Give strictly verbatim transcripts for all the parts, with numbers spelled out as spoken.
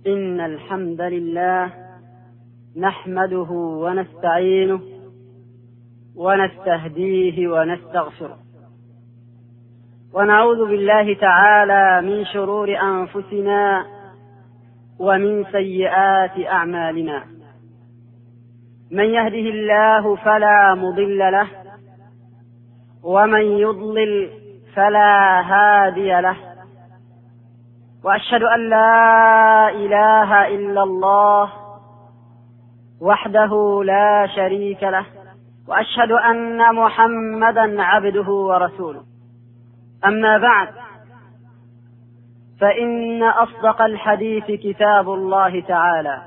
إن الحمد لله نحمده ونستعينه ونستهديه ونستغفره، ونعوذ بالله تعالى من شرور أنفسنا ومن سيئات أعمالنا. من يهده الله فلا مضل له، ومن يضلل فلا هادي له، وأشهد أن لا إله إلا الله وحده لا شريك له، وأشهد أن محمدا عبده ورسوله. أما بعد، فإن أصدق الحديث كتاب الله تعالى،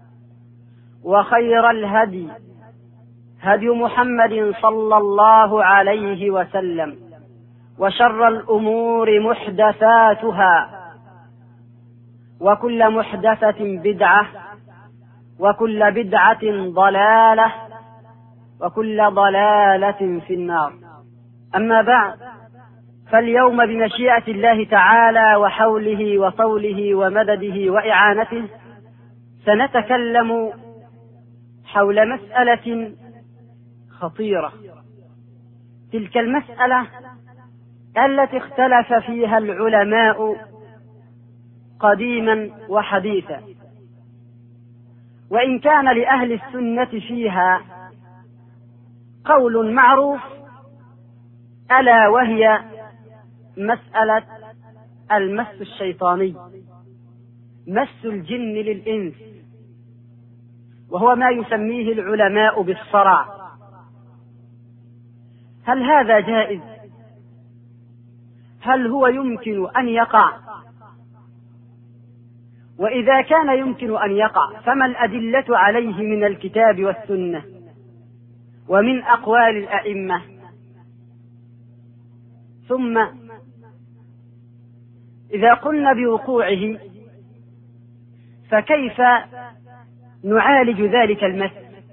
وخير الهدي هدي محمد صلى الله عليه وسلم، وشر الأمور محدثاتها، وكل محدثة بدعة، وكل بدعة ضلالة، وكل ضلالة في النار. أما بعد، فاليوم بمشيئة الله تعالى وحوله وطوله ومدده وإعانته سنتكلم حول مسألة خطيرة، تلك المسألة التي اختلف فيها العلماء قديما وحديثا، وإن كان لأهل السنة فيها قول معروف، ألا وهي مسألة المس الشيطاني، مس الجن للإنس، وهو ما يسميه العلماء بالصرع. هل هذا جائز؟ هل هو يمكن أن يقع؟ وإذا كان يمكن أن يقع، فما الأدلة عليه من الكتاب والسنة ومن أقوال الأئمة؟ ثم إذا قلنا بوقوعه، فكيف نعالج ذلك المس؟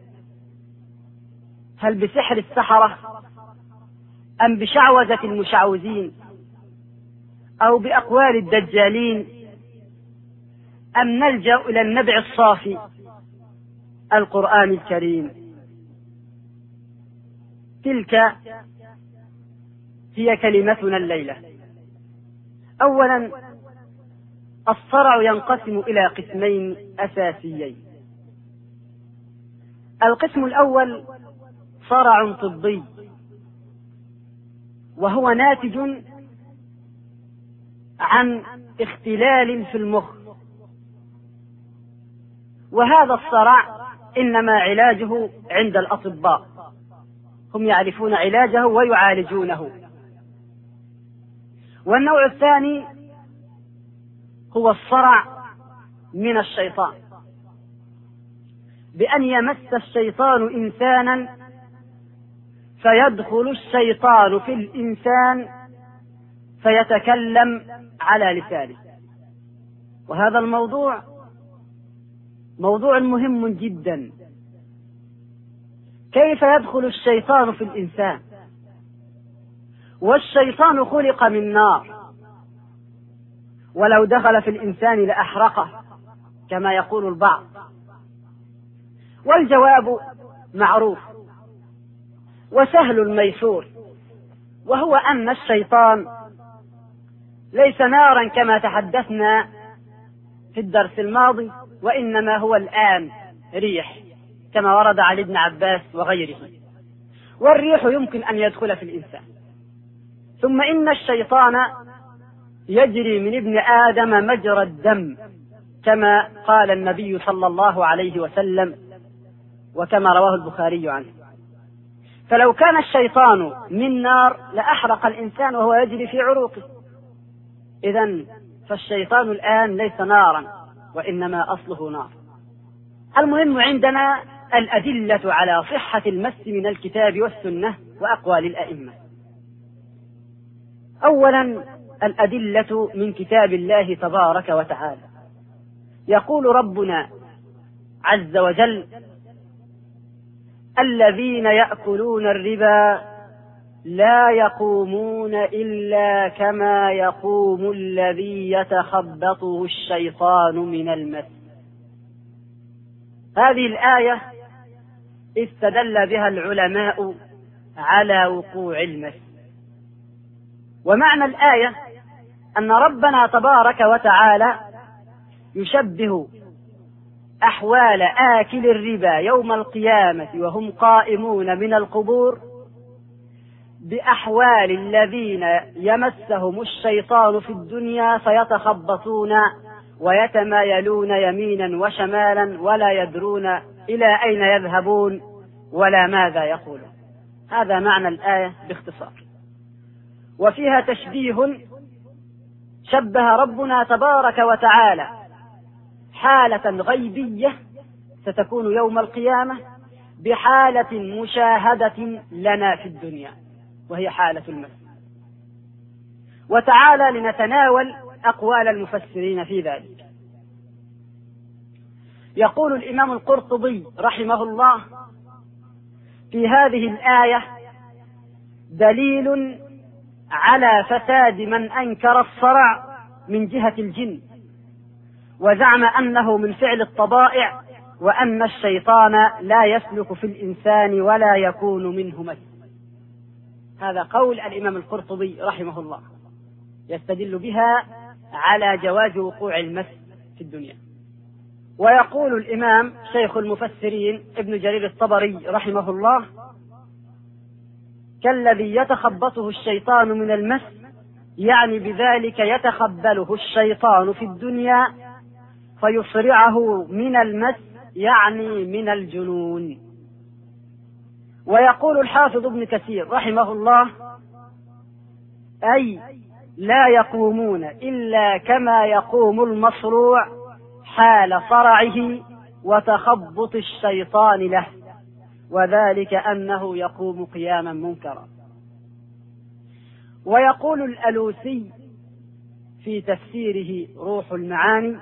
هل بسحر السحرة، أم بشعوذة المشعوذين، أو بأقوال الدجالين، أم نلجأ إلى النبع الصافي القرآن الكريم؟ تلك هي كلمتنا الليلة. أولا، الصرع ينقسم إلى قسمين أساسيين. القسم الأول صرع طبي، وهو ناتج عن اختلال في المخ، وهذا الصرع إنما علاجه عند الأطباء، هم يعرفون علاجه ويعالجونه. والنوع الثاني هو الصرع من الشيطان، بأن يمس الشيطان إنسانا فيدخل الشيطان في الإنسان فيتكلم على لسانه. وهذا الموضوع موضوع مهم جدا. كيف يدخل الشيطان في الإنسان؟ والشيطان خلق من نار، ولو دخل في الإنسان لأحرقه كما يقول البعض. والجواب معروف وسهل الميسور، وهو أن الشيطان ليس نارا كما تحدثنا في الدرس الماضي، وإنما هو الآن ريح كما ورد عن ابن عباس وغيره. والريح يمكن أن يدخل في الإنسان. ثم إن الشيطان يجري من ابن آدم مجرى الدم، كما قال النبي صلى الله عليه وسلم، وكما رواه البخاري عنه. فلو كان الشيطان من نار لأحرق الإنسان وهو يجري في عروقه. إذن فالشيطان الآن ليس نارا، وإنما أصله نار. المهم عندنا الأدلة على صحة المس من الكتاب والسنة وأقوال الأئمة. أولا، الأدلة من كتاب الله تبارك وتعالى. يقول ربنا عز وجل: الذين يأكلون الربا لا يقومون إلا كما يقوم الذي يتخبطه الشيطان من المس. هذه الآية استدل بها العلماء على وقوع المس. ومعنى الآية أن ربنا تبارك وتعالى يشبه أحوال آكل الربا يوم القيامة وهم قائمون من القبور بأحوال الذين يمسهم الشيطان في الدنيا فيتخبطون ويتمايلون يمينا وشمالا ولا يدرون إلى أين يذهبون ولا ماذا يقولون. هذا معنى الآية باختصار. وفيها تشبيه، شبه ربنا تبارك وتعالى حالة غيبية ستكون يوم القيامة بحالة مشاهدة لنا في الدنيا وهي حالة المس. وتعالى لنتناول أقوال المفسرين في ذلك. يقول الإمام القرطبي رحمه الله في هذه الآية دليل على فساد من أنكر الصرع من جهة الجن وزعم أنه من فعل الطبائع وأن الشيطان لا يسلك في الإنسان ولا يكون منه مس. هذا قول الإمام القرطبي رحمه الله يستدل بها على جواز وقوع المس في الدنيا. ويقول الإمام شيخ المفسرين ابن جرير الطبري رحمه الله كالذي يتخبطه الشيطان من المس، يعني بذلك يتخبله الشيطان في الدنيا فيصرعه من المس، يعني من الجنون. ويقول الحافظ ابن كثير رحمه الله أي لا يقومون إلا كما يقوم المصروع حال صرعه وتخبط الشيطان له، وذلك أنه يقوم قياما منكرا. ويقول الألوسي في تفسيره روح المعاني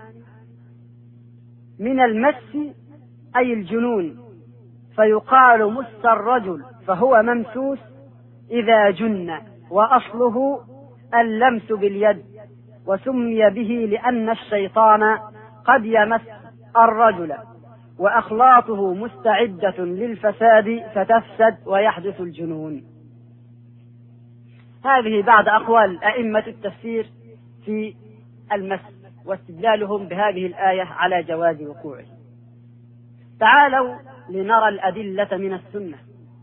من المس أي الجنون، فيقال مس الرجل فهو ممسوس إذا جن، وأصله اللمس باليد، وسمي به لأن الشيطان قد يمس الرجل وأخلاطه مستعدة للفساد فتفسد ويحدث الجنون. هذه بعض أقوال أئمة التفسير في المس واستدلالهم بهذه الآية على جواز وقوعه. تعالوا لنرى الأدلة من السنة.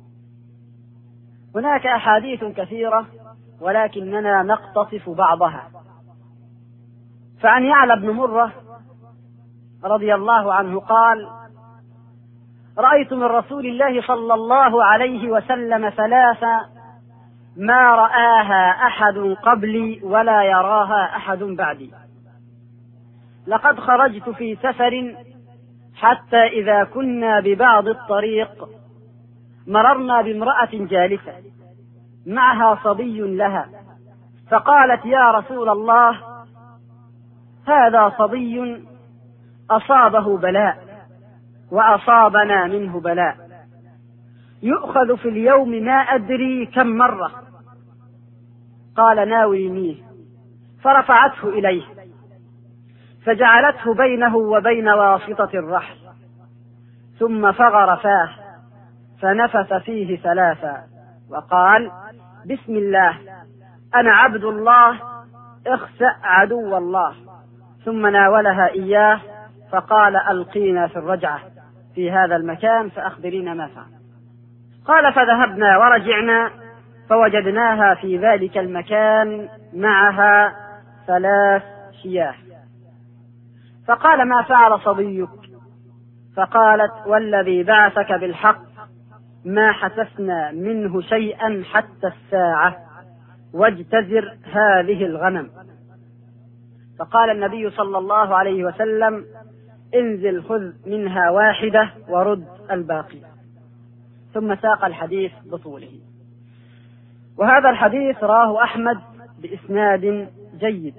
هناك أحاديث كثيرة ولكننا نقتصف بعضها. فعن يعلى بن مرة رضي الله عنه قال: رأيت من رسول الله صلى الله عليه وسلم ثلاثة ما رآها أحد قبلي ولا يراها أحد بعدي. لقد خرجت في سفر حتى إذا كنا ببعض الطريق مررنا بامرأة جالسة معها صبي لها، فقالت: يا رسول الله، هذا صبي أصابه بلاء وأصابنا منه بلاء، يؤخذ في اليوم ما أدري كم مرة. قال: ناولنيه. فرفعته إليه فجعلته بينه وبين واسطة الرحل، ثم فغر فاه فنفث فيه ثلاثا وقال: بسم الله، أنا عبد الله، اخسأ عدو الله. ثم ناولها إياه فقال: ألقينا في الرجعة في هذا المكان فأخبرينا ما فعل. قال: فذهبنا ورجعنا فوجدناها في ذلك المكان معها ثلاث شياه. فقال: ما فعل صبيك؟ فقالت: والذي بعثك بالحق ما حسسنا منه شيئا حتى الساعة، واجتزر هذه الغنم. فقال النبي صلى الله عليه وسلم: انزل خذ منها واحدة ورد الباقي. ثم ساق الحديث بطوله. وهذا الحديث راه أحمد بإسناد جيد.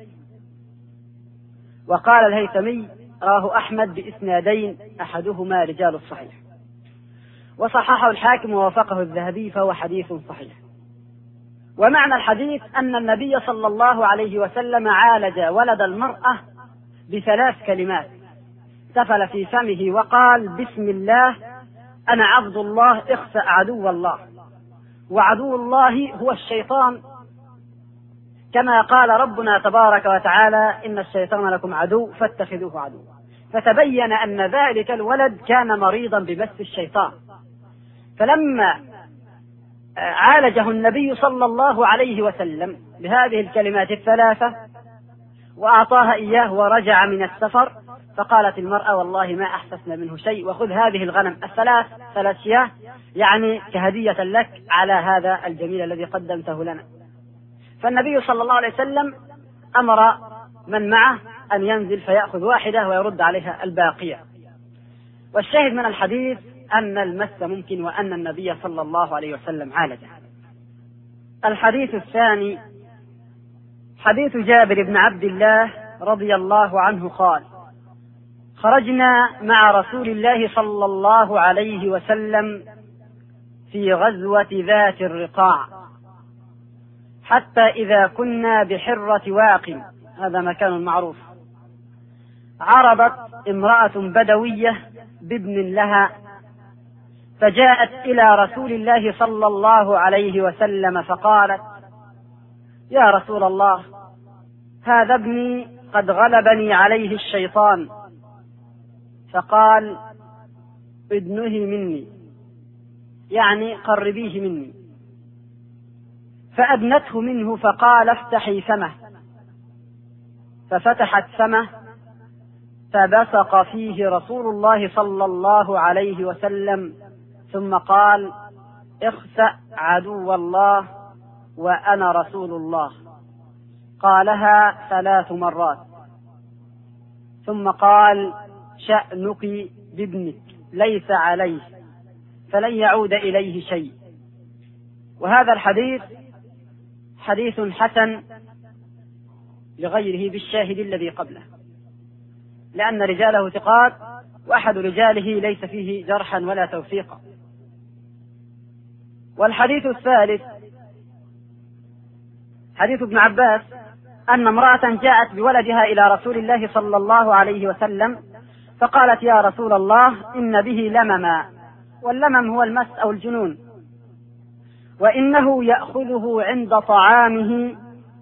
وقال الهيثمي: راه أحمد بإسنادين أحدهما رجال الصحيح. وصححه الحاكم ووافقه الذهبي، فهو حديث صحيح. ومعنى الحديث أن النبي صلى الله عليه وسلم عالج ولد المرأة بثلاث كلمات: سفل في فمه وقال: بسم الله، أنا عبد الله، اخسأ عدو الله. وعدو الله هو الشيطان، كما قال ربنا تبارك وتعالى: إن الشيطان لكم عدو فاتخذوه عدوا. فتبين أن ذلك الولد كان مريضا بمس الشيطان، فلما عالجه النبي صلى الله عليه وسلم بهذه الكلمات الثلاثة وأعطاها إياه ورجع من السفر، فقالت المرأة: والله ما أحسسنا منه شيء، وخذ هذه الغنم الثلاث ثلاث شياه يعني كهدية لك على هذا الجميل الذي قدمته لنا. فالنبي صلى الله عليه وسلم أمر من معه أن ينزل فيأخذ واحدة ويرد عليها الباقية. والشاهد من الحديث أن المس ممكن، وأن النبي صلى الله عليه وسلم عالجه. الحديث الثاني حديث جابر بن عبد الله رضي الله عنه قال: خرجنا مع رسول الله صلى الله عليه وسلم في غزوة ذات الرقاع، حتى إذا كنا بحرة واق، هذا مكان معروف، عرضت امرأة بدوية بابن لها، فجاءت إلى رسول الله صلى الله عليه وسلم فقالت: يا رسول الله، هذا ابني قد غلبني عليه الشيطان. فقال: ادنه مني، يعني قربيه مني. فأدنته منه فقال: افتحي فمه. ففتحت فمه فبصق فيه رسول الله صلى الله عليه وسلم، ثم قال: اخسأ عدو الله وأنا رسول الله. قالها ثلاث مرات، ثم قال: شأنك بابنك ليس عليه، فلن يعود إليه شيء. وهذا الحديث حديث حسن لغيره بالشاهد الذي قبله، لأن رجاله ثقات، وأحد رجاله ليس فيه جرحا ولا توثيقا. والحديث الثالث حديث ابن عباس أن امرأة جاءت بولدها إلى رسول الله صلى الله عليه وسلم فقالت: يا رسول الله، إن به لمما، واللمم هو المس أو الجنون، وإنه يأخذه عند طعامه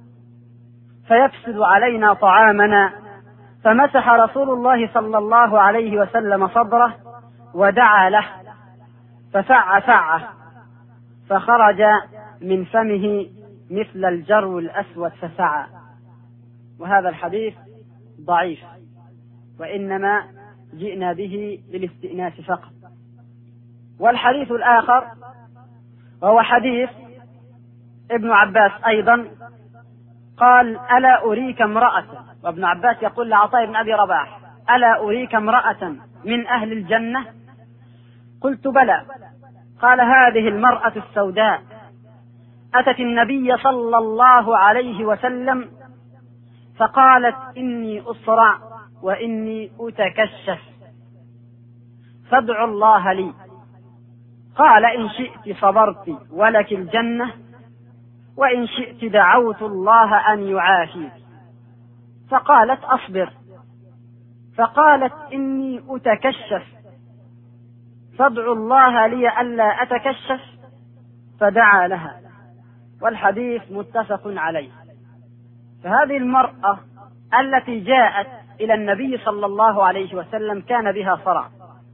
فيفسد علينا طعامنا. فمسح رسول الله صلى الله عليه وسلم صدره ودعا له، ففع فعه، فخرج من فمه مثل الجرو الأسود فسعى. وهذا الحديث ضعيف، وإنما جئنا به للاستئناس فقط. والحديث الآخر وهو حديث ابن عباس أيضا قال: ألا أريك امرأة، وابن عباس يقول لعطاء بن أبي رباح: ألا أريك امرأة من أهل الجنة؟ قلت: بلى. قال: هذه المرأة السوداء أتت النبي صلى الله عليه وسلم فقالت: إني أصرع وإني أتكشف، فادعوا الله لي. قال: إن شئت صبرت ولك الجنة، وإن شئت دعوت الله أن يعافيك. فقالت: أصبر. فقالت: إني أتكشف، فادعوا الله لي ألا أتكشف، فدعا لها. والحديث متفق عليه. فهذه المرأة التي جاءت إلى النبي صلى الله عليه وسلم كان بها صرع،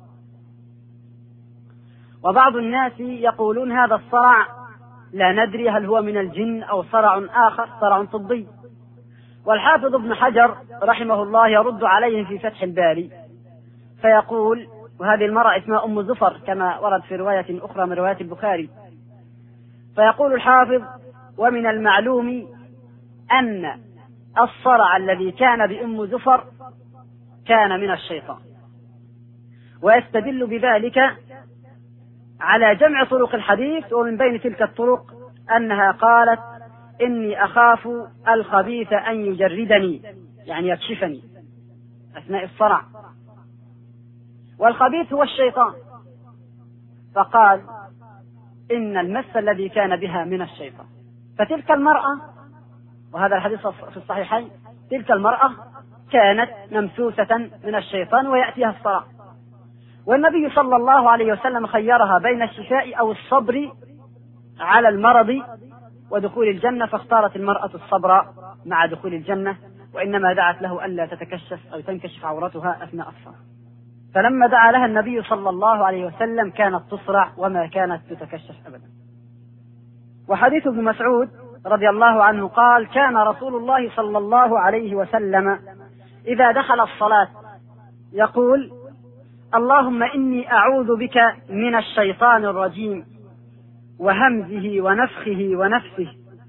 وبعض الناس يقولون هذا الصرع لا ندري هل هو من الجن أو صرع آخر، صرع طبي. والحافظ ابن حجر رحمه الله يرد عليه في فتح الباري فيقول: وهذه المرأة اسمها أم زفر كما ورد في رواية أخرى من رواية البخاري، فيقول الحافظ: ومن المعلوم أن الصرع الذي كان بأم زفر كان من الشيطان. ويستدل بذلك على جمع طرق الحديث، ومن بين تلك الطرق أنها قالت: إني أخاف الخبيث أن يجردني، يعني يكشفني أثناء الصرع، والخبيث هو الشيطان، فقال: إن المس الذي كان بها من الشيطان. فتلك المرأة، وهذا الحديث في الصحيحين، تلك المرأة كانت ممسوسة من الشيطان ويأتيها الصرع، والنبي صلى الله عليه وسلم خيرها بين الشفاء أو الصبر على المرض ودخول الجنة، فاختارت المرأة الصبر مع دخول الجنة، وإنما دعت له ألا تتكشف أو تنكشف عورتها أثناء الصلاة. فلما دعا لها النبي صلى الله عليه وسلم كانت تصرع وما كانت تتكشف أبدا. وحديث ابن مسعود رضي الله عنه قال: كان رسول الله صلى الله عليه وسلم إذا دخل الصلاة يقول: اللهم إني أعوذ بك من الشيطان الرجيم وهمزه ونفخه ونفسه.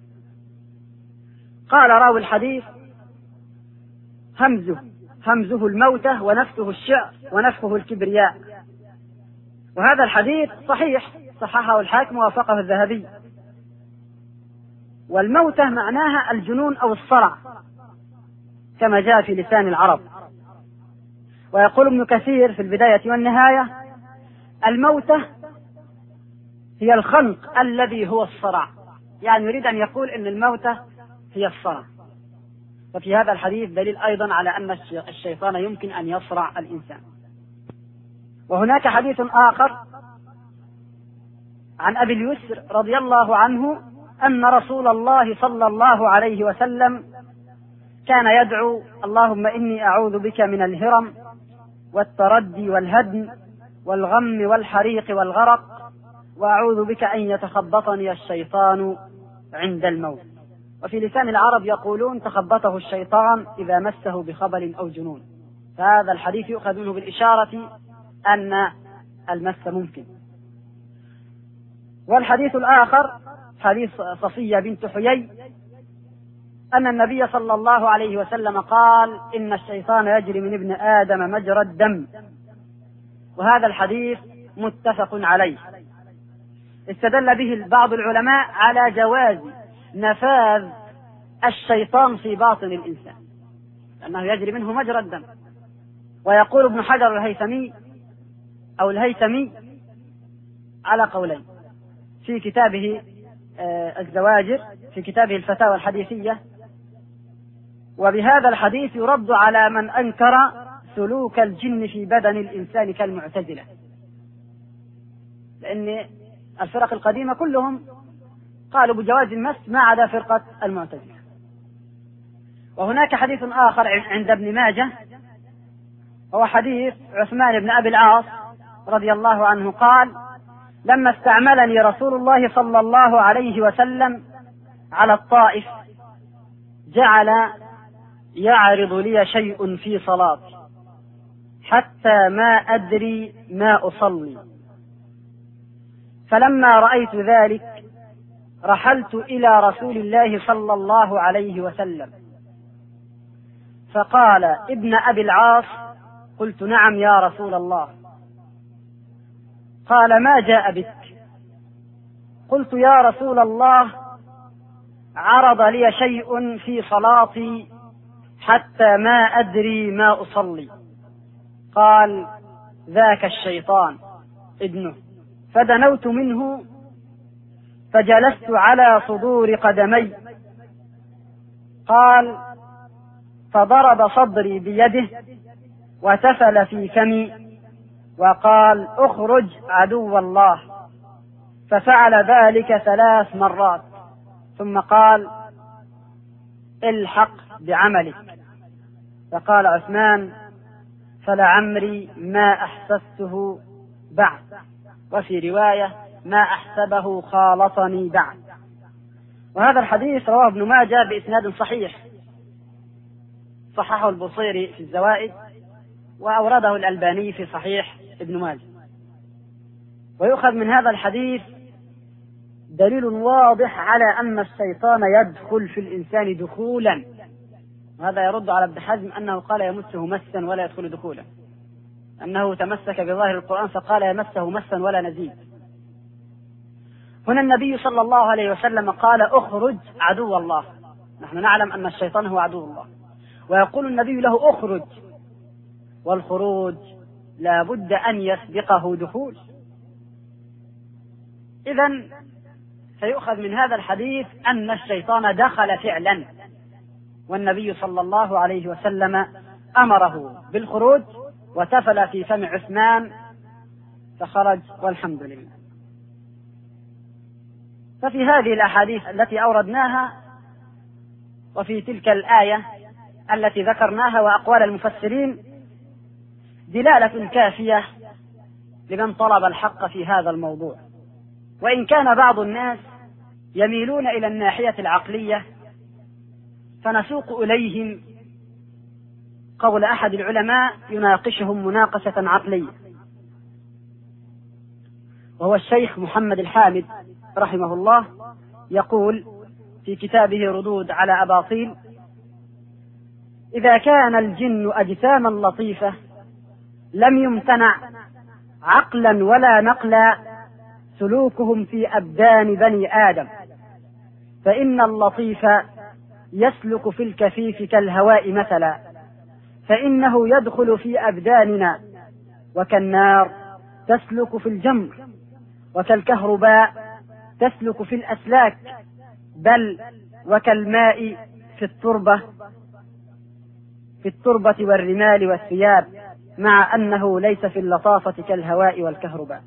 قال راوي الحديث: همزه همزه الموتة ونفسه الشعر ونفخه الكبرياء. وهذا الحديث صحيح، صححه الحاكم ووافقه الذهبي. والموتة معناها الجنون أو الصرع كما جاء في لسان العرب. ويقول ابن كثير في البداية والنهاية: الموتة هي الخنق الذي هو الصرع، يعني يريد أن يقول أن الموتة هي الصرع. وفي هذا الحديث دليل أيضا على أن الشيطان يمكن أن يصرع الإنسان. وهناك حديث آخر عن أبي اليسر رضي الله عنه أن رسول الله صلى الله عليه وسلم كان يدعو: اللهم إني أعوذ بك من الهرم والتردي والهدم والغم والحريق والغرق، وأعوذ بك أن يتخبطني الشيطان عند الموت. وفي لسان العرب يقولون: تخبطه الشيطان إذا مسه بخبل أو جنون. فهذا الحديث يؤخذ منه بالإشارة أن المس ممكن. والحديث الآخر حديث صفية بنت حيي أن النبي صلى الله عليه وسلم قال: إن الشيطان يجري من ابن آدم مجرى الدم. وهذا الحديث متفق عليه. استدل به بعض العلماء على جواز نفاذ الشيطان في باطن الإنسان، لأنه يجري منه مجرى الدم. ويقول ابن حجر الهيثمي أو الهيثمي على قولين في كتابه الزواجر، في كتابه الفتاوى الحديثية: وبهذا الحديث يرد على من أنكر سلوك الجن في بدن الإنسان كالمعتزلة، لأن الفرق القديمة كلهم قالوا بجواز المس ما عدا فرقة المعتزلة. وهناك حديث آخر عند ابن ماجه هو حديث عثمان بن أبي العاص رضي الله عنه قال: لما استعملني رسول الله صلى الله عليه وسلم على الطائف جعل يعرض لي شيء في صلاتي حتى ما أدري ما أصلي، فلما رأيت ذلك رحلت إلى رسول الله صلى الله عليه وسلم فقال: ابن أبي العاص. قلت: نعم يا رسول الله. قال: ما جاء بك؟ قلت: يا رسول الله، عرض لي شيء في صلاتي حتى ما أدري ما أصلي. قال: ذاك الشيطان ابنه. فدنوت منه فجلست على صدور قدمي. قال: فضرب صدري بيده وتفل في فمي وقال: اخرج عدو الله. ففعل ذلك ثلاث مرات ثم قال: الحق بعملك. فقال عثمان: فلعمري ما أحسسته بعد. وفي رواية: ما أحسبه خالطني بعد. وهذا الحديث رواه ابن ماجه بإسناد صحيح، صححه البصيري في الزوائد وأورده الألباني في صحيح ابن ماجه. ويؤخذ من هذا الحديث دليل واضح على أن الشيطان يدخل في الإنسان دخولا، وهذا يرد على ابن حزم أنه قال يمسه مسا ولا يدخل دخولا، أنه تمسك بظاهر القرآن فقال يمسه مسا ولا نزيد. هنا النبي صلى الله عليه وسلم قال: اخرج عدو الله. نحن نعلم أن الشيطان هو عدو الله، ويقول النبي له: اخرج. والخروج لا بد أن يسبقه دخول. إذن فيؤخذ من هذا الحديث أن الشيطان دخل فعلا، والنبي صلى الله عليه وسلم أمره بالخروج وتفل في فم عثمان فخرج والحمد لله. ففي هذه الأحاديث التي أوردناها وفي تلك الآية التي ذكرناها وأقوال المفسرين دلالة كافية لمن طلب الحق في هذا الموضوع، وإن كان بعض الناس يميلون إلى الناحية العقلية فنسوق إليهم قول أحد العلماء يناقشهم مناقشة عقلية، وهو الشيخ محمد الحامد رحمه الله، يقول في كتابه ردود على أباطيل: إذا كان الجن أجساما لطيفة لم يمتنع عقلا ولا نقلا سلوكهم في أبدان بني آدم، فإن اللطيف يسلك في الكثيف كالهواء مثلا، فإنه يدخل في أبداننا، وكالنار تسلك في الجمر، وكالكهرباء تسلك في الأسلاك، بل وكالماء في التربة في التربة والرمال والثياب، مع أنه ليس في اللطافة كالهواء والكهرباء.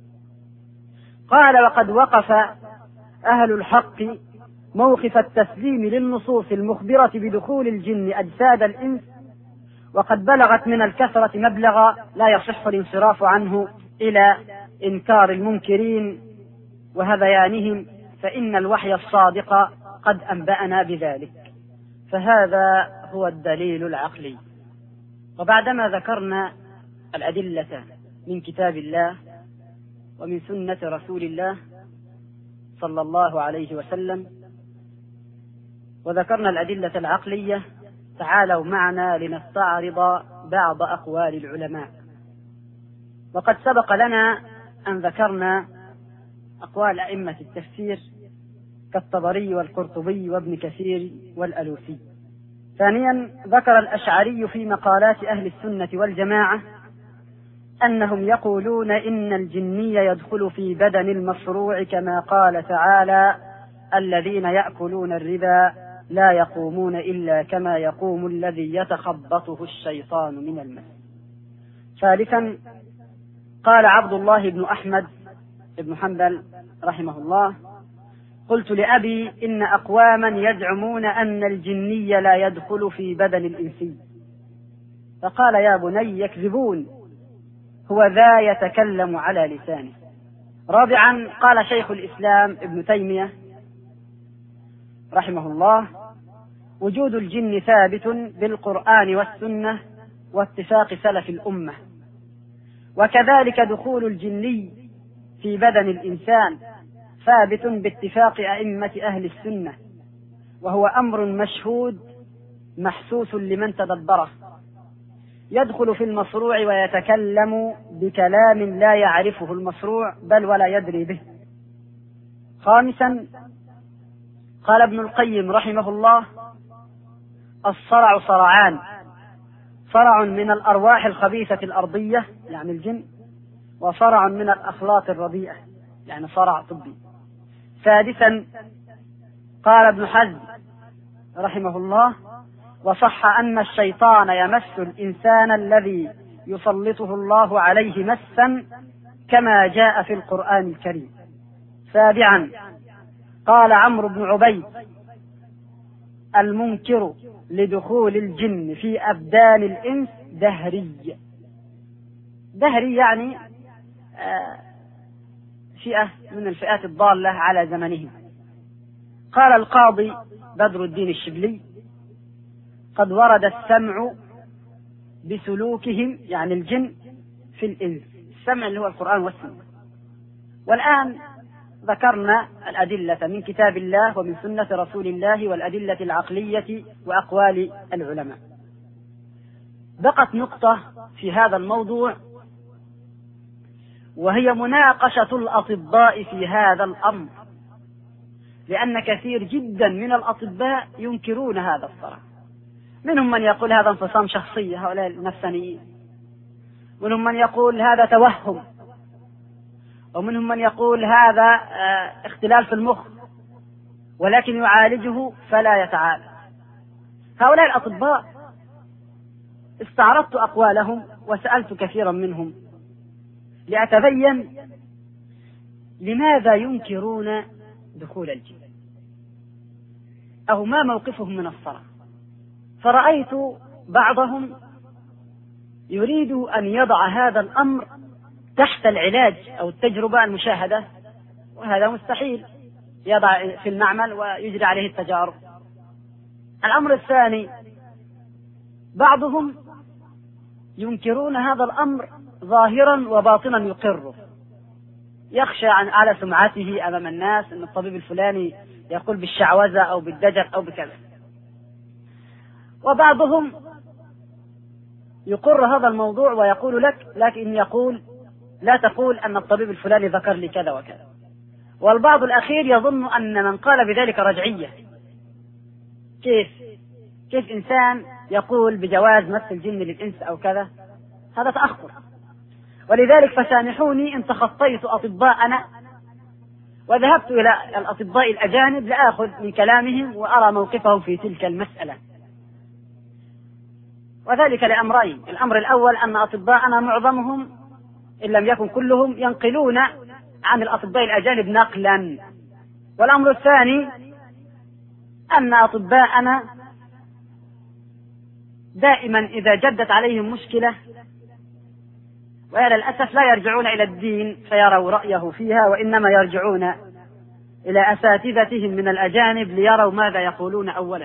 قال: وقد وقف أهل الحق موقف التسليم للنصوص المخبرة بدخول الجن أجساد الإنس، وقد بلغت من الكثرة مبلغا لا يصح الانصراف عنه إلى إنكار المنكرين وهذيانهم، فإن الوحي الصادق قد أنبأنا بذلك. فهذا هو الدليل العقلي. وبعدما ذكرنا الأدلة من كتاب الله ومن سنة رسول الله صلى الله عليه وسلم، وذكرنا الأدلة العقلية، تعالوا معنا لنستعرض بعض أقوال العلماء. وقد سبق لنا أن ذكرنا أقوال أئمة التفسير كالطبري والقرطبي وابن كثير والألوسي. ثانيا ذكر الأشعري في مقالات أهل السنة والجماعة أنهم يقولون إن الجني يدخل في بدن المصروع، كما قال تعالى: الذين يأكلون الربا لا يقومون إلا كما يقوم الذي يتخبطه الشيطان من المس. ثالثا قال عبد الله بن أحمد بن حنبل رحمه الله: قلت لأبي إن أقواما يزعمون أن الجني لا يدخل في بدن الإنسي، فقال: يا بني يكذبون، هو ذا يتكلم على لسانه. رابعا قال شيخ الإسلام ابن تيمية رحمه الله: وجود الجن ثابت بالقرآن والسنة واتفاق سلف الأمة، وكذلك دخول الجني في بدن الإنسان ثابت باتفاق أئمة أهل السنة، وهو أمر مشهود محسوس لمن تدبره، يدخل في المصروع ويتكلم بكلام لا يعرفه المصروع بل ولا يدري به. خامسا قال ابن القيم رحمه الله: الصرع صرعان، صرع من الأرواح الخبيثة الأرضية يعني الجن، وصرع من الأخلاق الرديئة يعني صرع طبي. سادسا قال ابن حزم رحمه الله: وصح أن الشيطان يمس الإنسان الذي يسلطه الله عليه مسا كما جاء في القرآن الكريم. سابعا قال عمرو بن عبيد: المنكر لدخول الجن في أبدان الإنس دهري. دهري يعني آه فئة من الفئات الضالة على زمنهم. قال القاضي بدر الدين الشبلي: قد ورد السمع بسلوكهم يعني الجن في الإنس، السمع اللي هو القرآن والسنة. والآن ذكرنا الأدلة من كتاب الله ومن سنة رسول الله والأدلة العقلية وأقوال العلماء. بقت نقطة في هذا الموضوع، وهي مناقشة الأطباء في هذا الأمر، لأن كثير جدا من الأطباء ينكرون هذا الصراع. منهم من يقول هذا انفصام شخصية، هؤلاء النفسانيين، ومنهم من يقول هذا توهم، ومنهم من يقول هذا اختلال في المخ ولكن يعالجه فلا يتعالج. هؤلاء الأطباء استعرضت أقوالهم وسألت كثيرا منهم لأتبين لماذا ينكرون دخول الجن أو ما موقفهم من الصلاة. فرأيت بعضهم يريد أن يضع هذا الأمر تحت العلاج أو التجربة المشاهدة، وهذا مستحيل، يضع في المعمل ويجري عليه التجارب. الأمر الثاني، بعضهم ينكرون هذا الأمر ظاهرا وباطنا يقره، يخشى عن على سمعته أمام الناس أن الطبيب الفلاني يقول بالشعوذة أو بالدجل أو بكذا. وبعضهم يقر هذا الموضوع ويقول لك لكن يقول لا تقول أن الطبيب الفلاني ذكر لي كذا وكذا. والبعض الأخير يظن أن من قال بذلك رجعية. كيف كيف إنسان يقول بجواز مس الجن للإنس أو كذا؟ هذا تأخر. ولذلك فسامحوني إن تخطيت أطباءنا وذهبت إلى الأطباء الأجانب لآخذ من كلامهم وأرى موقفهم في تلك المسألة، وذلك لأمرين. الأمر الأول أن أطباءنا معظمهم إن لم يكن كلهم ينقلون عن الأطباء الأجانب نقلا. والأمر الثاني أن أطباءنا دائما إذا جدت عليهم مشكلة ويا للأسف لا يرجعون إلى الدين فيروا رأيه فيها، وإنما يرجعون إلى أساتذتهم من الأجانب ليروا ماذا يقولون أولا.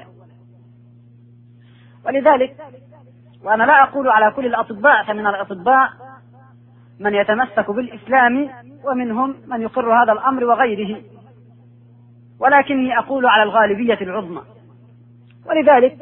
ولذلك وأنا لا أقول على كل الأطباء، فمن الأطباء من يتمسك بالإسلام ومنهم من يقر هذا الأمر وغيره، ولكني أقول على الغالبية العظمى. ولذلك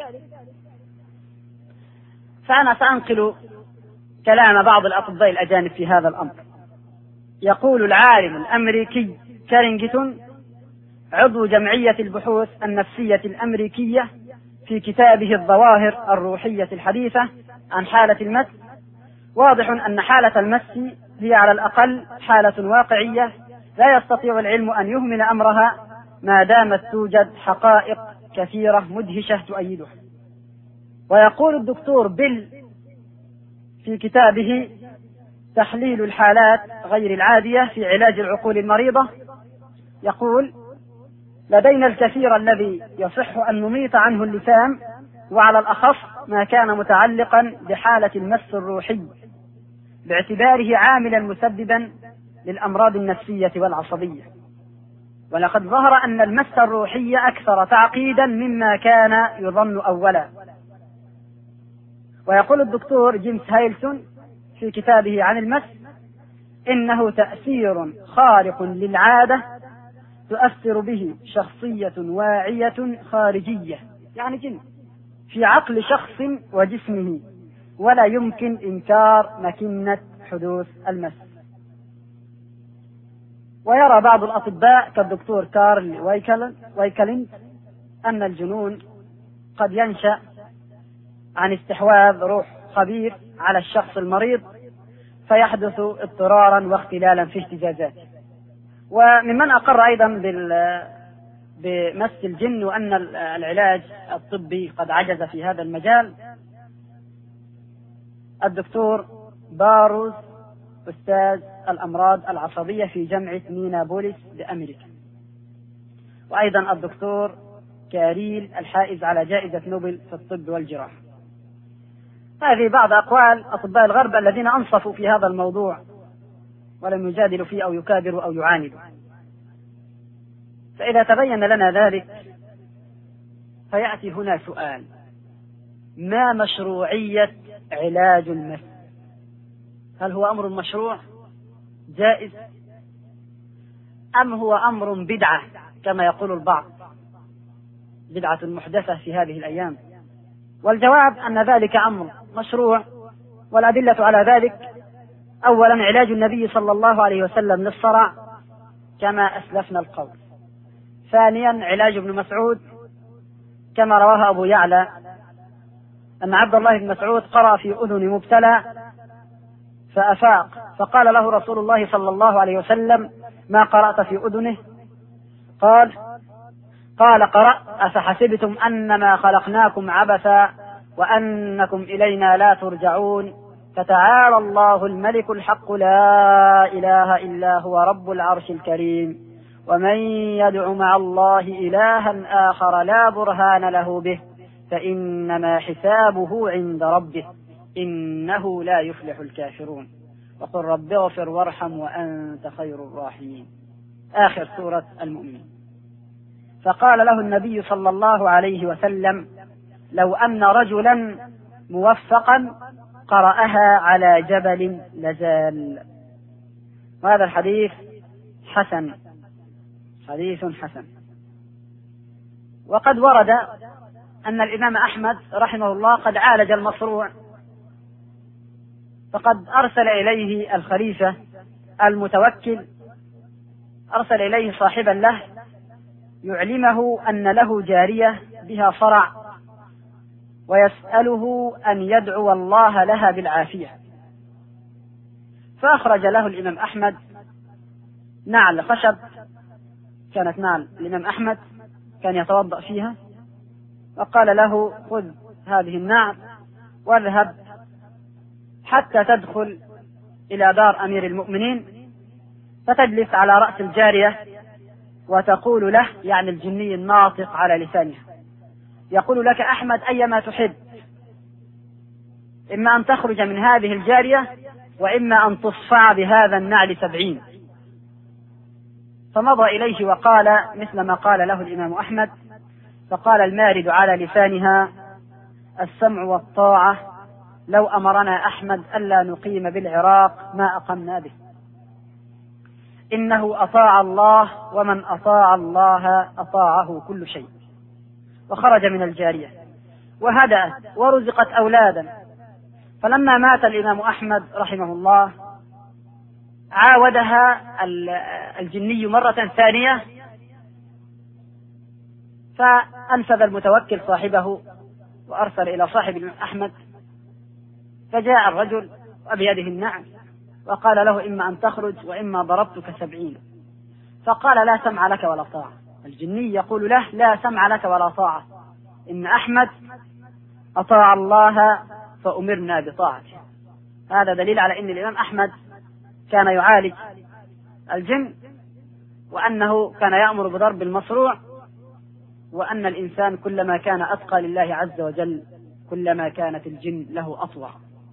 فأنا سأنقل كلام بعض الأطباء الأجانب في هذا الأمر. يقول العالم الأمريكي كارينغتون عضو جمعية البحوث النفسية الأمريكية في كتابه الظواهر الروحية الحديثة عن حالة المس: واضح أن حالة المس هي على الأقل حالة واقعية لا يستطيع العلم أن يهمل أمرها ما دامت توجد حقائق كثيرة مدهشة تؤيدها. ويقول الدكتور بيل في كتابه تحليل الحالات غير العادية في علاج العقول المريضة، يقول: لدينا الكثير الذي يصح أن نميط عنه اللسان، وعلى الأخص ما كان متعلقا بحالة المس الروحي باعتباره عاملا مسببا للأمراض النفسية والعصبية. ولقد ظهر أن المس الروحي أكثر تعقيدا مما كان يظن أولا. ويقول الدكتور جيمس هايلسون في كتابه عن المس: إنه تأثير خارق للعادة تؤثر به شخصية واعية خارجية، يعني جن، في عقل شخص وجسمه، ولا يمكن إنكار مكنة حدوث المس. ويرى بعض الأطباء كالدكتور كارل ويكلند أن الجنون قد ينشأ عن استحواذ روح خبيث على الشخص المريض فيحدث اضطرارا واختلالا في اهتزازاته. وممن أقر أيضا بمس الجن وأن العلاج الطبي قد عجز في هذا المجال الدكتور باروز، أستاذ الأمراض العصبية في جامعة مينابوليس بأمريكا، وأيضا الدكتور كاريل الحائز على جائزة نوبل في الطب والجراحة. هذه بعض أقوال أطباء الغرب الذين أنصفوا في هذا الموضوع ولم يجادلوا فيه أو يكابروا أو يعاندوا. فإذا تبين لنا ذلك فيأتي هنا سؤال: ما مشروعية علاج المس؟ هل هو أمر مشروع جائز أم هو أمر بدعة كما يقول البعض، بدعة محدثة في هذه الأيام؟ والجواب أن ذلك أمر مشروع، والأدلة على ذلك: أولا علاج النبي صلى الله عليه وسلم للصرع كما أسلفنا القول. ثانيا علاج ابن مسعود كما رواه أبو يعلى أن عبد الله بن مسعود قرأ في أذن مبتلى فأفاق فقال له رسول الله صلى الله عليه وسلم: ما قرأت في أذنه؟ قال قال قرأت: أفحسبتم أنما خلقناكم عبثا وأنكم إلينا لا ترجعون، فتعالى الله الملك الحق لا إله إلا هو رب العرش الكريم، ومن يدع مع الله إلها آخر لا برهان له به فإنما حسابه عند ربه إنه لا يفلح الكافرون، وقل رب اغفر وارحم وأنت خير الراحمين. آخر سورة المؤمنين. فقال له النبي صلى الله عليه وسلم: لو أن رجلا موفقا قرأها على جبل لزال. وهذا الحديث حسن، حديث حسن. وقد ورد أن الإمام أحمد رحمه الله قد عالج المصروع، فقد أرسل إليه الخليفة المتوكل، أرسل إليه صاحبا له يعلمه أن له جارية بها صرع، ويسأله أن يدعو الله لها بالعافية. فأخرج له الإمام أحمد نعل خشب، كانت نعل الإمام أحمد كان يتوضأ فيها، وقال له: خذ هذه النعل واذهب حتى تدخل إلى دار أمير المؤمنين، فتجلس على رأس الجارية وتقول له، يعني الجني الناطق على لسانها، يقول لك أحمد أيما تحب، إما أن تخرج من هذه الجارية وإما أن تصفع بهذا النعل سبعين. فمضى إليه وقال مثل ما قال له الإمام أحمد، فقال المارد على لسانها: السمع والطاعة، لو أمرنا أحمد ألا نقيم بالعراق ما أقمنا به، إنه أطاع الله ومن أطاع الله أطاعه كل شيء. وخرج من الجارية وهدأت ورزقت أولادا. فلما مات الإمام أحمد رحمه الله عاودها الجني مرة ثانية، فأنفذ المتوكل صاحبه وأرسل إلى صاحب الإمام أحمد، فجاء الرجل وبيده النعل وقال له: إما أن تخرج وإما ضربتك سبعين. فقال: لا سمع لك ولا طاعة. الجني يقول له: لا سمع لك ولا طاعة، إن أحمد أطاع الله فأمرنا بطاعته. هذا دليل على أن الإمام أحمد كان يعالج الجن، وأنه كان يأمر بضرب المصروع، وأن الإنسان كلما كان أتقى لله عز وجل كلما كانت الجن له أطوع.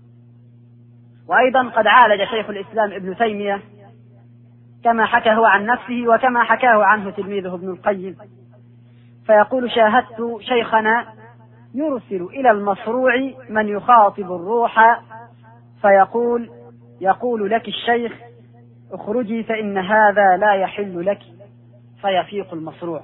وأيضا قد عالج شيخ الإسلام ابن تيمية كما حكى هو عن نفسه وكما حكاه عنه تلميذه ابن القيم، فيقول: شاهدت شيخنا يرسل إلى المصروع من يخاطب الروح فيقول يقول لك الشيخ: اخرجي فإن هذا لا يحل لك، فيفيق المصروع.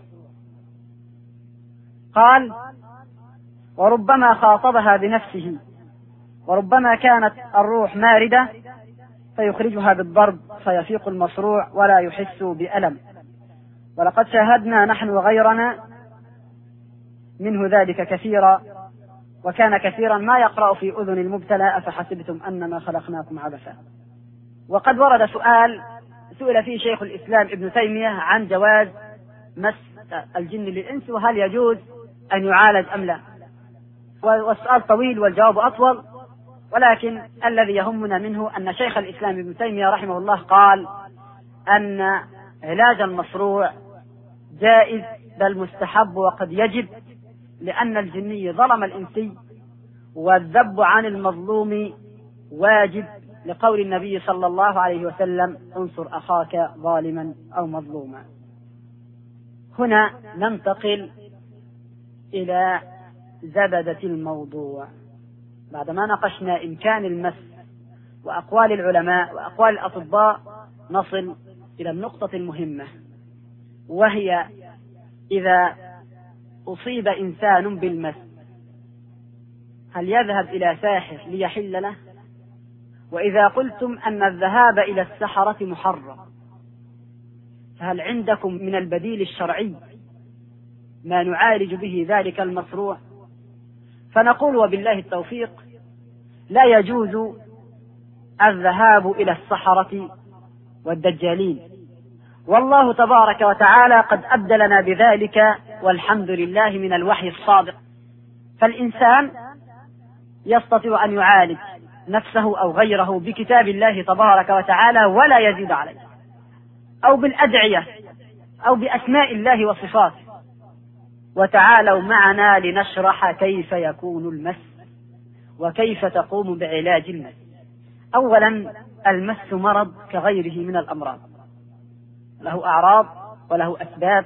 قال: وربما خاطبها بنفسه، وربما كانت الروح ماردة فيخرجها بالضرب فيفيق المصروع ولا يحس بألم. ولقد شاهدنا نحن وغيرنا منه ذلك كثيرا، وكان كثيرا ما يقرأ في أذن المبتلى: أفحسبتم أنما خلقناكم عبثا. وقد ورد سؤال سئل فيه شيخ الإسلام ابن تيمية عن جواز مس الجن للإنس، وهل يجوز أن يعالج أم لا، والسؤال طويل والجواب أطول، ولكن الذي يهمنا منه أن شيخ الإسلام ابن تيمية رحمه الله قال أن علاج المصروع جائز بل مستحب وقد يجب، لأن الجني ظلم الإنسي، والذب عن المظلوم واجب، لقول النبي صلى الله عليه وسلم: انصر أخاك ظالما أو مظلوما. هنا ننتقل إلى زبدة الموضوع. بعدما ناقشنا إمكان المس وأقوال العلماء وأقوال الأطباء، نصل إلى النقطة المهمة، وهي إذا أصيب إنسان بالمس هل يذهب إلى ساحر ليحل له؟ وإذا قلتم أن الذهاب إلى السحرة محرم، فهل عندكم من البديل الشرعي ما نعالج به ذلك الذهاب إلى السحرة والدجالين، والله تبارك وتعالى قد أبدلنا بذلك والحمد لله من الوحي الصادق. فالإنسان يستطيع أن يعالج نفسه أو غيره بكتاب الله تبارك وتعالى ولا يزيد عليه، أو بالأدعية، أو بأسماء الله وصفاته. وتعالوا معنا لنشرح كيف يكون المس وكيف تقوم بعلاج المس. أولا، المس مرض كغيره من الأمراض، له أعراض وله أسباب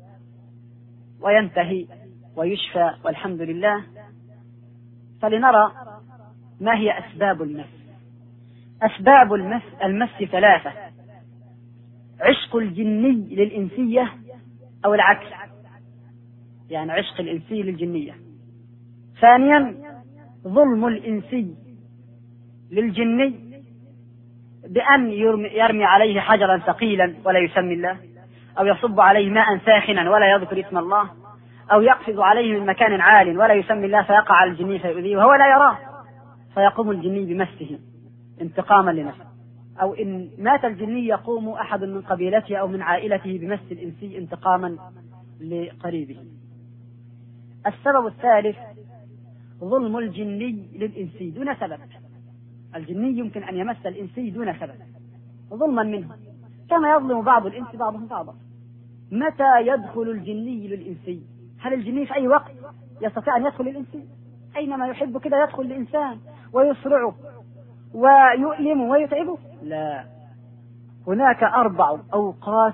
وينتهي ويشفى والحمد لله. فلنرى ما هي أسباب المس. أسباب المس المس ثلاثة: عشق الجني للإنسية أو العكس، يعني عشق الإنسي للجنية. ثانيا، ظلم الإنسي للجني بأن يرمي عليه حجرا ثقيلا ولا يسمي الله، أو يصب عليه ماء ساخنا ولا يذكر اسم الله، أو يقفز عليه من مكان عال ولا يسمي الله فيقع على الجني فيؤذيه وهو لا يراه، فيقوم الجني بمسه انتقاما لنفسه. أو إن مات الجني يقوم أحد من قبيلته أو من عائلته بمس الإنسي انتقاما لقريبه. السبب الثالث: ظلم الجني للإنسي دون سبب. الجني يمكن أن يمس الإنسي دون سبب ظلما منه، كما يظلم بعض الإنس بعضهم بعضا. متى يدخل الجني للإنسي؟ هل الجني في أي وقت يستطيع أن يدخل للإنسي؟ أينما يحب كده يدخل لإنسان ويسرعه ويؤلمه ويتعبه؟ لا، هناك أربع أوقات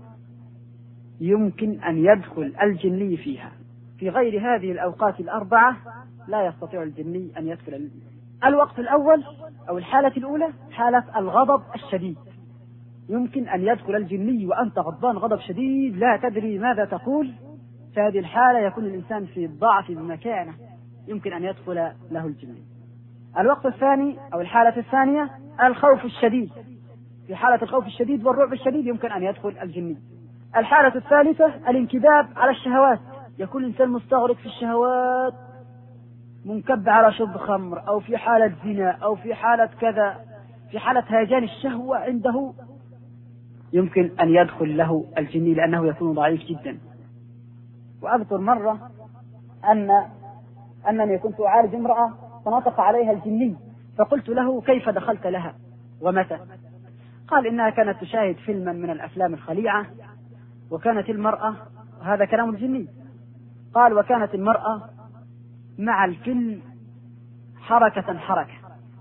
يمكن أن يدخل الجني فيها، في غير هذه الأوقات الأربعة لا يستطيع الجني أن يدخل. الوقت الأول أو الحالة الأولى حالة الغضب الشديد، يمكن أن يدخل الجني وأنت غضبان غضب شديد لا تدري ماذا تقول. في هذه الحالة يكون الإنسان في الضعف بمكانه، يمكن أن يدخل له الجني. الوقت الثاني أو الحالة الثانية الخوف الشديد، في حالة الخوف الشديد والرعب الشديد يمكن أن يدخل الجني. الحالة الثالثة الانكباب على الشهوات، يكون الإنسان مستغرق في الشهوات، منكب على شرب خمر أو في حالة زنا أو في حالة كذا، في حالة هيجان الشهوة عنده، يمكن أن يدخل له الجني لأنه يكون ضعيف جدا. وأذكر مرة أن أنني كنت أعالج امرأة فنطق عليها الجني، فقلت له: كيف دخلت لها ومتى؟ قال: إنها كانت تشاهد فيلما من الأفلام الخليعة، وكانت المرأة، هذا كلام الجني، قال: وكانت المرأة مع الفيلم حركة حركة،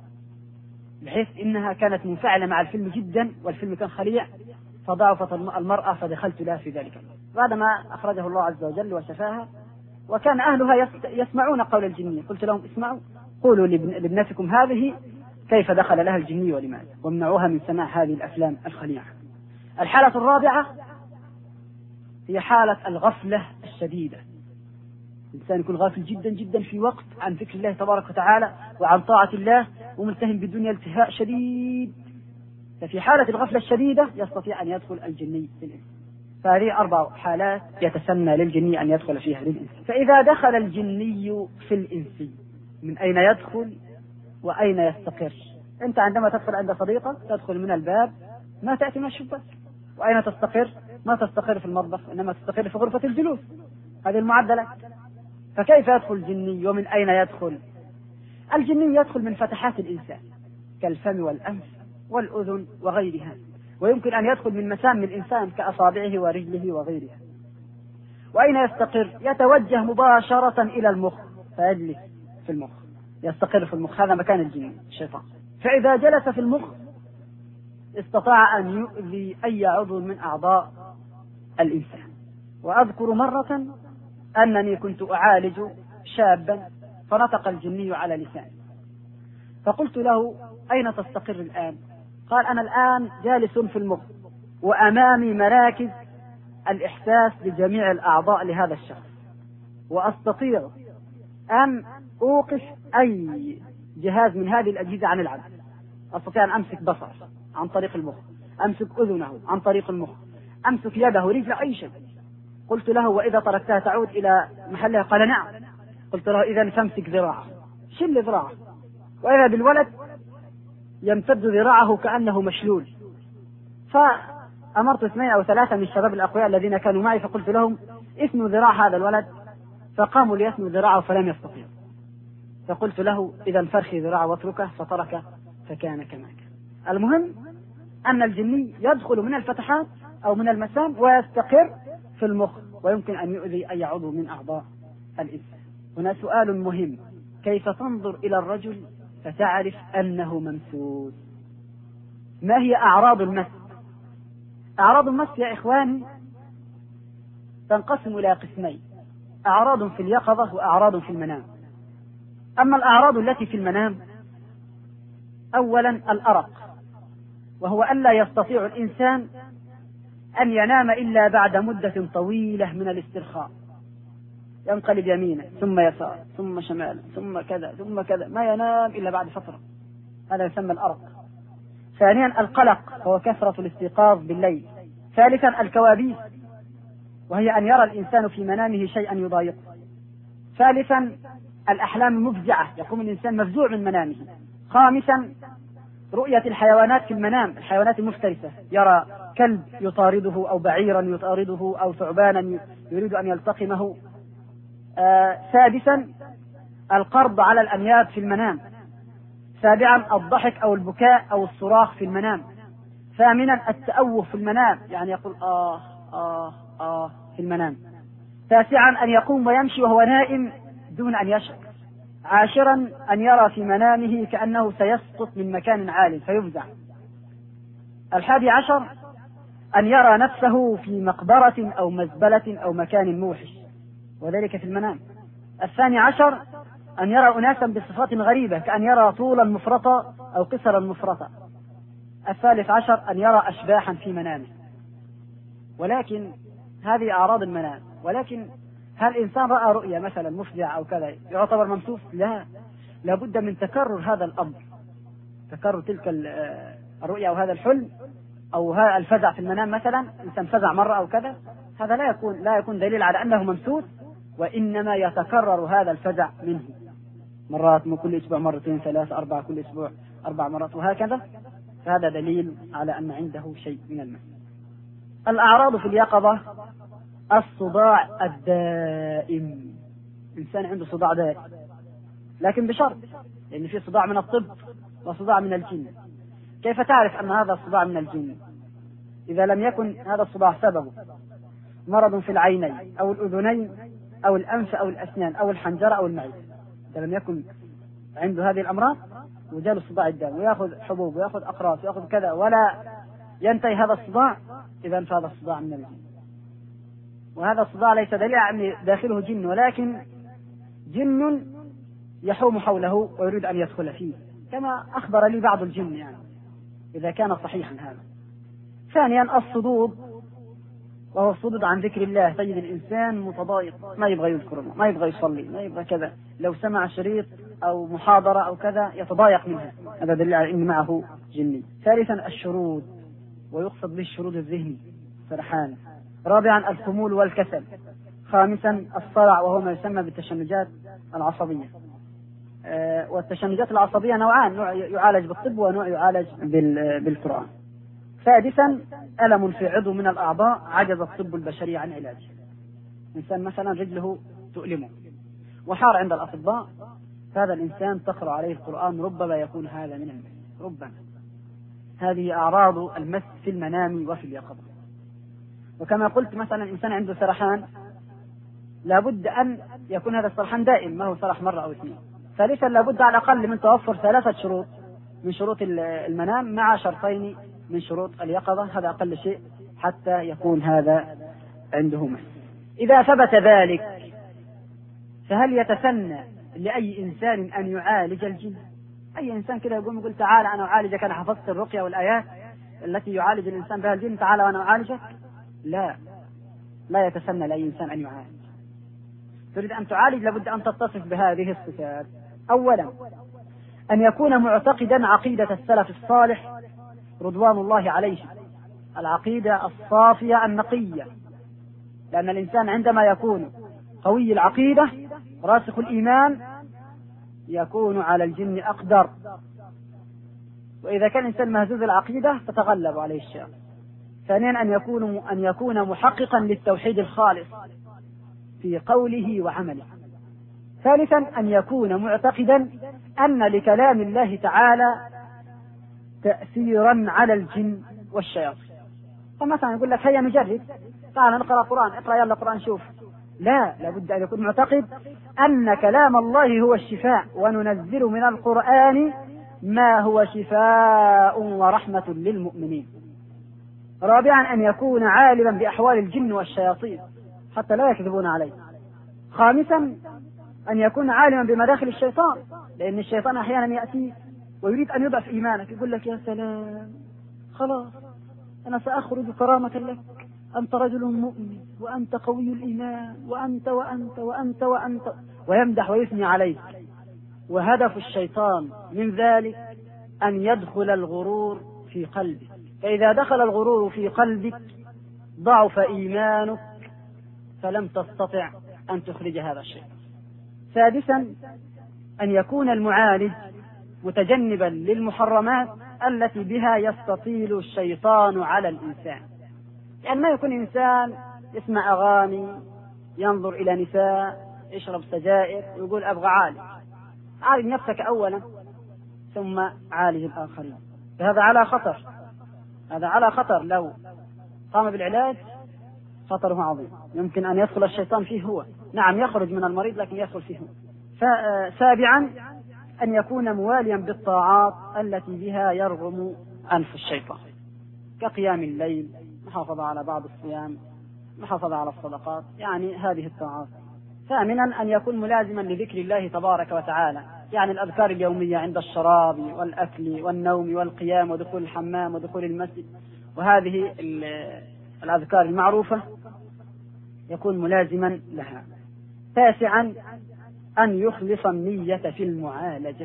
بحيث إنها كانت منفعلة مع الفيلم جدا، والفيلم كان خليع، فضعفت المرأة فدخلت لها في ذلك بعدما أخرجه الله عز وجل وشفاها. وكان أهلها يسمعون قول الجني، قلت لهم: اسمعوا، قولوا لابنتكم هذه كيف دخل لها الجني ولماذا، وامنعوها من سماع هذه الأفلام الخليعة. الحالة الرابعة هي حالة الغفلة الشديدة، الإنسان يكون غافل جدا جدا في وقت عن ذكر الله تبارك وتعالى وعن طاعة الله، وملتهم بالدنيا التهاء شديد، ففي حالة الغفلة الشديدة يستطيع أن يدخل الجني للإنس. فهذه أربع حالات يتسنى للجني أن يدخل فيها للإنس. فإذا دخل الجني في الإنس، من أين يدخل وأين يستقر؟ أنت عندما تدخل عند صديقك تدخل من الباب، ما تأتي من الشباك. وأين تستقر؟ ما تستقر في المطبخ، إنما تستقر في غرفة الجلوس. هذه المعدلة. فكيف يدخل الجني ومن أين يدخل؟ الجني يدخل من فتحات الإنسان كالفم والأنف والأذن وغيرها، ويمكن أن يدخل من مسام الإنسان كأصابعه ورجله وغيرها. وأين يستقر؟ يتوجه مباشرة إلى المخ فيجلس في المخ، يستقر في المخ، هذا مكان الجن الشيطان. فإذا جلس في المخ استطاع أن يؤذي أي عضو من أعضاء الإنسان. وأذكر مرة أنني كنت أعالج شابا فنطق الجني على لسانه، فقلت له: أين تستقر الآن؟ قال: أنا الآن جالس في المخ وأمامي مراكز الإحساس بجميع الأعضاء لهذا الشخص، وأستطيع أن أوقف أي جهاز من هذه الأجهزة عن العمل. أستطيع أن أمسك بصر عن طريق المخ، أمسك أذنه عن طريق المخ، أمسك يده رجل أي شيء. قلت له: وإذا تركتها تعود إلى محلها؟ قال: نعم. قلت له: إذا فامسك ذراعه، شل ذراعه. وإذا بالولد يمتد ذراعه كأنه مشلول. فأمرت اثنين أو ثلاثة من الشباب الأقوياء الذين كانوا معي فقلت لهم اثنوا ذراع هذا الولد، فقاموا ليثنوا ذراعه فلم يستطيعوا. فقلت له إذا فرخي ذراعه واتركه، فترك فكان كما كان. المهم أن الجني يدخل من الفتحات أو من المسام ويستقر في المخ، ويمكن أن يؤذي أي عضو من أعضاء الإنسان. هنا سؤال مهم: كيف تنظر إلى الرجل فتعرف أنه ممسوس؟ ما هي أعراض المس؟ أعراض المس يا إخواني تنقسم إلى قسمين: أعراض في اليقظة وأعراض في المنام. أما الأعراض التي في المنام، أولا الأرق، وهو ألا يستطيع الإنسان أن ينام إلا بعد مدة طويلة من الاسترخاء، ينقلب يمينه ثم يسار ثم شمال ثم كذا ثم كذا، ما ينام إلا بعد فترة، هذا يسمى الأرق. ثانيا القلق، وهو كثرة الاستيقاظ بالليل. ثالثا الكوابيس، وهي أن يرى الإنسان في منامه شيئا يضايقه. ثالثا الأحلام المفزعة، يقوم الإنسان مفزوع من منامه. خامسا رؤية الحيوانات في المنام، الحيوانات المفترسة، يرى كلب يطارده أو بعيرا يطارده أو ثعبانا يريد أن يلتقمه. آه سادسا القرض على الأنياب في المنام. سابعا الضحك أو البكاء أو الصراخ في المنام. ثامنا التأوه في المنام، يعني يقول آه آه آه في المنام. تاسعا أن يقوم ويمشي وهو نائم دون أن يشعر. عاشرا أن يرى في منامه كأنه سيسقط من مكان عال فيفزع. الحادي عشر أن يرى نفسه في مقبرة أو مزبلة أو مكان موحش، وذلك في المنام. الثاني عشر أن يرى أناسا بصفات غريبة، كأن يرى طولا مفرطا أو قصرا مفرطا. الثالث عشر أن يرى أشباحا في منامه. ولكن هذه أعراض المنام. ولكن هل الإنسان رأى رؤيا مثلا مفزع أو كذا يعتبر ممسوس؟ لا، لابد من تكرر هذا الأمر، تكرر تلك الرؤيا أو هذا الحلم أو هذا الفزع في المنام. مثلا إنسان فزع مرة أو كذا، هذا لا يكون لا يكون دليل على أنه ممسوس، وإنما يتكرر هذا الفزع منه مرات، من كل أسبوع مرتين ثلاثة أربعة، كل أسبوع أربع مرات وهكذا، فهذا دليل على أن عنده شيء من المس. الأعراض في اليقظة: الصداع الدائم، إنسان عنده صداع دائم، لكن بشرط، لأن في صداع من الطب وصداع من الجن. كيف تعرف أن هذا الصداع من الجن؟ إذا لم يكن هذا الصداع سببه مرض في العينين أو الأذنين أو الأنف أو الأسنان أو الحنجرة أو المعدة، إذا لم يكن عنده هذه الأمراض وجاء الصداع الدائم ويأخذ حبوب ويأخذ أقراص ويأخذ كذا ولا ينتهي هذا الصداع، إذا فهذا الصداع من الجن. وهذا الصداع ليس دليل على أن داخله جن، ولكن جن يحوم حوله ويريد أن يدخل فيه، كما أخبر لي بعض الجن، يعني إذا كان صحيحا هذا. ثانيا الصدود، وهو الصدود عن ذكر الله. تجد الإنسان متضايق، ما يبغى يذكر الله، ما يبغى يصلي، ما يبغى كذا، لو سمع شريط أو محاضرة أو كذا يتضايق منها، هذا دليل على أن معه جني. ثالثا الشرود، ويقصد به الشرود الذهني، سرحان. رابعا الخمول والكسل. خامسا الصرع، وهو ما يسمى بالتشنجات العصبية. أه والتشنجات العصبية نوعان، نوع يعالج بالطب ونوع يعالج بالقرآن. سادسا ألم في عضو من الأعضاء عجز الطب البشري عن علاجه. إنسان مثلا رجله تؤلمه وحار عند الأطباء، هذا الإنسان تقرأ عليه القرآن ربما يكون هذا من المس، ربما. هذه أعراض المس في المنام وفي اليقظة. وكما قلت مثلا إنسان عنده سرحان، لابد أن يكون هذا السرحان دائم، ما هو سرح مرة أو اثنين. ثالثا لابد على الأقل من توفر ثلاثة شروط من شروط المنام مع شرطين من شروط اليقظة، هذا أقل شيء حتى يكون هذا عنده مس. إذا ثبت ذلك فهل يتسنى لأي إنسان أن يعالج الجن؟ أي إنسان كده يقوم يقول تعال أنا أعالجك، أنا حفظت الرقية والآيات التي يعالج الإنسان بها الجن، تعال وأنا أعالجك؟ لا، لا يتسنى لأي إنسان أن يعالج. تريد أن تعالج لابد أن تتصف بهذه الصفات. أولا أن يكون معتقدا عقيدة السلف الصالح رضوان الله عليه، العقيدة الصافية النقية، لأن الإنسان عندما يكون قوي العقيدة راسخ الإيمان يكون على الجن أقدر. وإذا كان الإنسان مهزوز العقيدة تتغلب عليه الشياطين. ثانيا أن يكون أن يكون محققا للتوحيد الخالص في قوله وعمله. ثالثا أن يكون معتقدا أن لكلام الله تعالى تأثيرا على الجن والشياطين. فمثلا يقول لك هيا نجرب، تعال نقرأ قرآن، اقرأ يلا قرآن شوف. لا، لابد أن يكون معتقد أن كلام الله هو الشفاء، وننزل من القرآن ما هو شفاء ورحمة للمؤمنين. رابعا أن يكون عالما بأحوال الجن والشياطين حتى لا يكذبون عليه. خامسا أن يكون عالما بمداخل الشيطان، لأن الشيطان أحيانا يأتي ويريد أن يضعف إيمانك، يقول لك يا سلام خلاص أنا سأخرج كرامة لك، أنت رجل مؤمن وأنت قوي الإيمان وأنت وأنت وأنت وأنت، ويمدح ويثني عليك. وهدف الشيطان من ذلك أن يدخل الغرور في قلبك، فإذا دخل الغرور في قلبك ضعف إيمانك فلم تستطع أن تخرج هذا الشيء. سادسا أن يكون المعالج متجنبا للمحرمات التي بها يستطيل الشيطان على الإنسان، يعني ما يكون إنسان يسمع أغاني، ينظر إلى نساء، يشرب سجائر ويقول أبغى عالج. عالج نفسك أولا ثم عالج الآخرين، فهذا على خطر، هذا على خطر. لو قام بالعلاج خطره عظيم، يمكن أن يدخل الشيطان فيه هو. نعم يخرج من المريض لكن يدخل فيه هو. سابعا أن يكون مواليا بالطاعات التي بها يرغم أنف الشيطان، كقيام الليل، محافظة على بعض الصيام، محافظة على الصدقات، يعني هذه الطاعات. ثامنا أن يكون ملازما لذكر الله تبارك وتعالى، يعني الأذكار اليومية عند الشراب والأكل والنوم والقيام ودخول الحمام ودخول المسجد، وهذه الأذكار المعروفة يكون ملازما لها. تاسعا أن يخلص النية في المعالجة،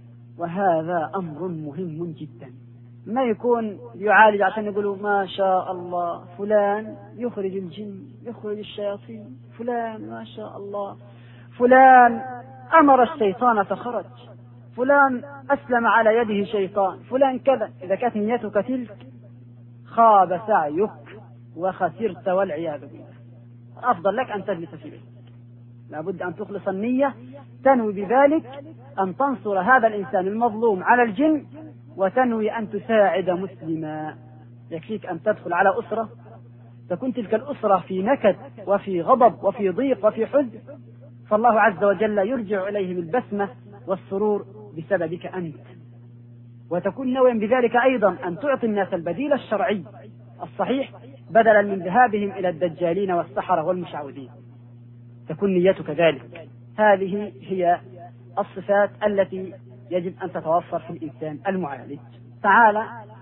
وهذا أمر مهم جدا. ما يكون يعالج عشان يقولوا ما شاء الله فلان يخرج الجن يخرج الشياطين، فلان ما شاء الله فلان أمر الشيطان فخرج، فلان أسلم على يده شيطان، فلان كذا. إذا كانت نيتك تلك خاب سعيك وخسرت والعياذ بالله. أفضل لك أن تجلس في بيتك، لابد أن تخلص النية، تنوي بذلك أن تنصر هذا الإنسان المظلوم على الجن، وتنوي أن تساعد مسلما. يكفيك أن تدخل على أسرة تكون تلك الأسرة في نكد وفي غضب وفي ضيق وفي حزن، فالله عز وجل يرجع إليهم البسمة والسرور بسببك أنت، وتكون ناويا بذلك أيضا أن تعطي الناس البديل الشرعي الصحيح بدلا من ذهابهم إلى الدجالين والسحرة والمشعوذين، تكون نيتك ذلك. هذه هي الصفات التي يجب أن تتوفر في الإنسان المعالج. تعالى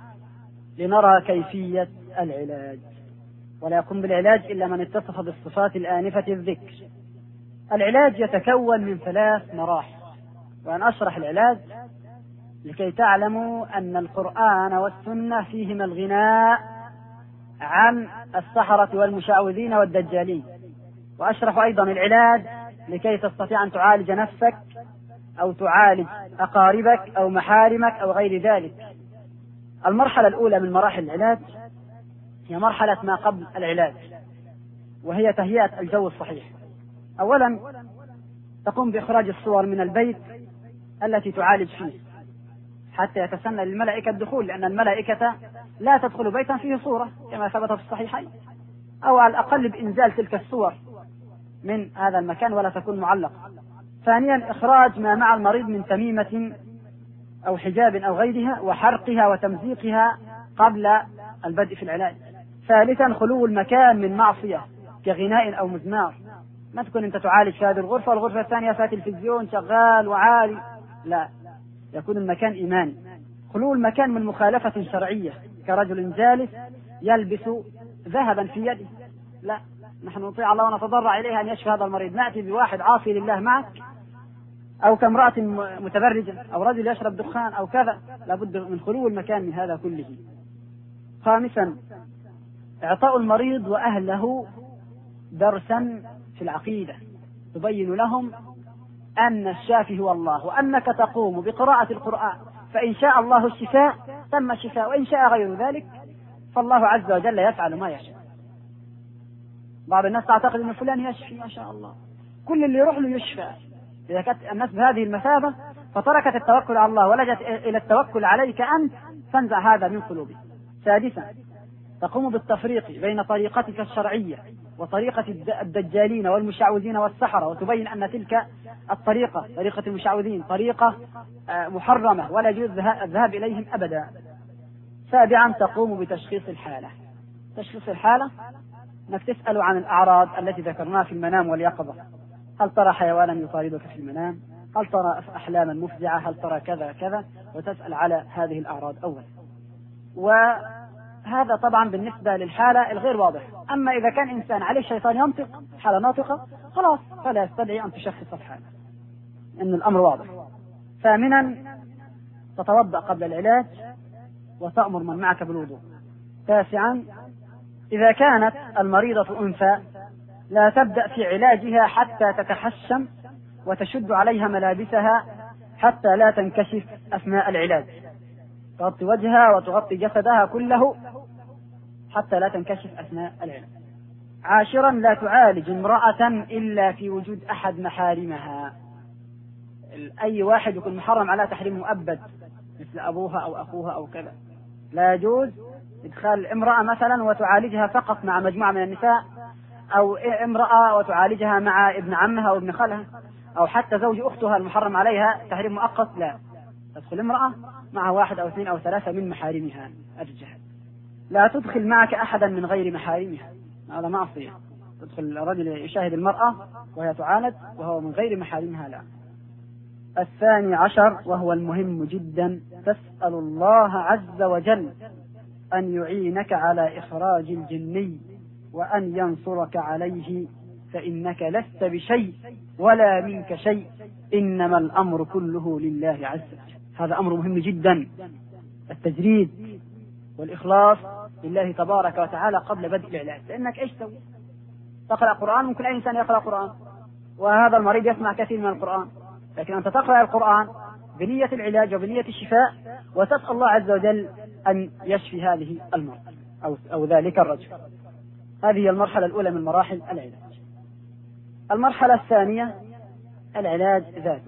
لنرى كيفية العلاج، ولا يقوم بالعلاج إلا من اتصف بالصفات الآنفة الذكر. العلاج يتكون من ثلاث مراحل، وأن أشرح العلاج لكي تعلموا أن القرآن والسنة فيهما الغناء عن السحرة والمشعوذين والدجالين، وأشرح أيضا العلاج لكي تستطيع أن تعالج نفسك أو تعالج أقاربك أو محارمك أو غير ذلك. المرحلة الأولى من مراحل العلاج هي مرحلة ما قبل العلاج، وهي تهيئة الجو الصحيح. أولا تقوم بإخراج الصور من البيت التي تعالج فيه حتى يتسنى للملائكة الدخول، لأن الملائكة لا تدخل بيتا فيه صورة كما ثبت في الصحيحين، أو على الأقل بإنزال تلك الصور من هذا المكان ولا تكون معلقة. ثانيا إخراج ما مع المريض من تميمة أو حجاب أو غيرها وحرقها وتمزيقها قبل البدء في العلاج. ثالثا خلو المكان من معصية كغناء أو مزمار، ما تكون أنت تعالج في هذه الغرفة والغرفة الثانية فيها تلفزيون شغال وعالي، لا، يكون المكان إيماني. خلو المكان من مخالفة شرعية كرجل جالس يلبس ذهبا في يده، لا، نحن نطيع الله ونتضرع إليه أن يشفي هذا المريض. نأتي بواحد عاصي لله معك، أو كامرأة متبرجة أو رجل يشرب دخان أو كذا، لابد من خلو المكان من هذا كله. خامسا إعطاء المريض وأهله درسا في العقيدة تبين لهم أن الشافي هو الله، وأنك تقوم بقراءة القرآن فإن شاء الله الشفاء تم الشفاء، وإن شاء غير ذلك فالله عز وجل يفعل ما يشاء. بعض الناس تعتقد أن فلان يشفي، ما شاء الله كل اللي يروح له يشفى. إذا كانت الناس بهذه المثابة فتركت التوكل على الله ولجت إلى التوكل عليك أنت، فانزع هذا من قلوبك. سادسا، تقوم بالتفريق بين طريقتك الشرعية وطريقة الدجالين والمشعوذين والسحرة، وتبين أن تلك الطريقة طريقة المشعوذين طريقة محرمة ولا يجوز الذهاب إليهم أبدا. سابعا، تقوم بتشخيص الحالة. تشخيص الحالة أنك تسأل عن الأعراض التي ذكرناها في المنام واليقظة. هل ترى حيوانا يطاردك في المنام؟ هل ترى أحلاما مفزعة؟ هل ترى كذا كذا؟ وتسأل على هذه الأعراض أولا. وهذا طبعا بالنسبة للحالة الغير واضح. أما إذا كان إنسان عليه الشيطان ينطق حالة ناطقة خلاص فلا يستدعي أن تشخص الحالة، إن الأمر واضح. ثامنا، تتوضأ قبل العلاج وتأمر من معك بالوضوء. تاسعا، إذا كانت المريضة أنثى لا تبدأ في علاجها حتى تتحشم وتشد عليها ملابسها حتى لا تنكشف أثناء العلاج، تغطي وجهها وتغطي جسدها كله حتى لا تنكشف أثناء العلاج. عاشرا، لا تعالج امرأة إلا في وجود أحد محارمها. أي واحد يكون محرم على تحريم مؤبد مثل أبوها أو أخوها أو كذا، لا يجوز إدخال امرأة مثلا وتعالجها فقط مع مجموعة من النساء، أو امرأة وتعالجها مع ابن عمها أو ابن خالها، أو حتى زوج أختها المحرم عليها تحريم مؤقت. لا، تدخل امرأة مع واحد أو اثنين أو ثلاثة من محارمها الرجال. لا تدخل معك أحدا من غير محارمها، هذا معصية. تدخل الرجل يشاهد المرأة وهي تعالج وهو من غير محارمها، لا. الثاني عشر وهو المهم جدا، تسأل الله عز وجل أن يعينك على إخراج الجني وأن ينصرك عليه، فإنك لست بشيء ولا منك شيء، إنما الأمر كله لله عز وجل. هذا أمر مهم جدا، التجريد والإخلاص لله تبارك وتعالى قبل بدء العلاج. لأنك إيش تسوي؟ تقرأ قرآن، ممكن أي إنسان يقرأ قرآن وهذا المريض يسمع كثير من القرآن، لكن أنت تقرأ القرآن بنية العلاج وبنية الشفاء وتسأل الله عز وجل أن يشفي هذه المرض أو, أو ذلك الرجل. هذه هي المرحلة الأولى من مراحل العلاج. المرحلة الثانية العلاج ذاته.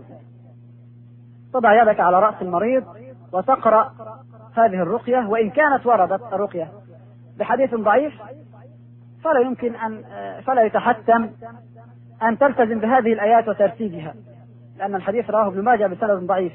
تضع يدك على رأس المريض وتقرأ هذه الرقية، وإن كانت وردت الرقية بحديث ضعيف فلا يمكن أن فلا يتحتم أن تلتزم بهذه الآيات وترتيبها، لأن الحديث رواه ابن ماجه بسند ضعيف،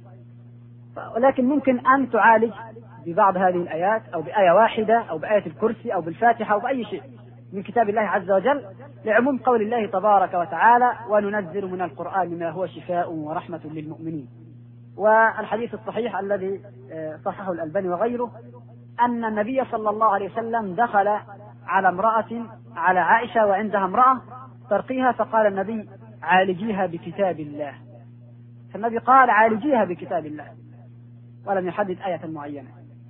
ولكن ممكن أن تعالج ببعض هذه الآيات أو بآية واحدة أو بآية الكرسي أو بالفاتحة أو بأي شيء من كتاب الله عز وجل، لعموم قول الله تبارك وتعالى: وننزل من القرآن ما هو شفاء ورحمة للمؤمنين. والحديث الصحيح الذي صححه الألباني وغيره أن النبي صلى الله عليه وسلم دخل على امرأة على عائشة وعندها امرأة ترقيها، فقال النبي: عالجيها بكتاب الله. فالنبي قال: عالجيها بكتاب الله، ولم يحدد آية معينة.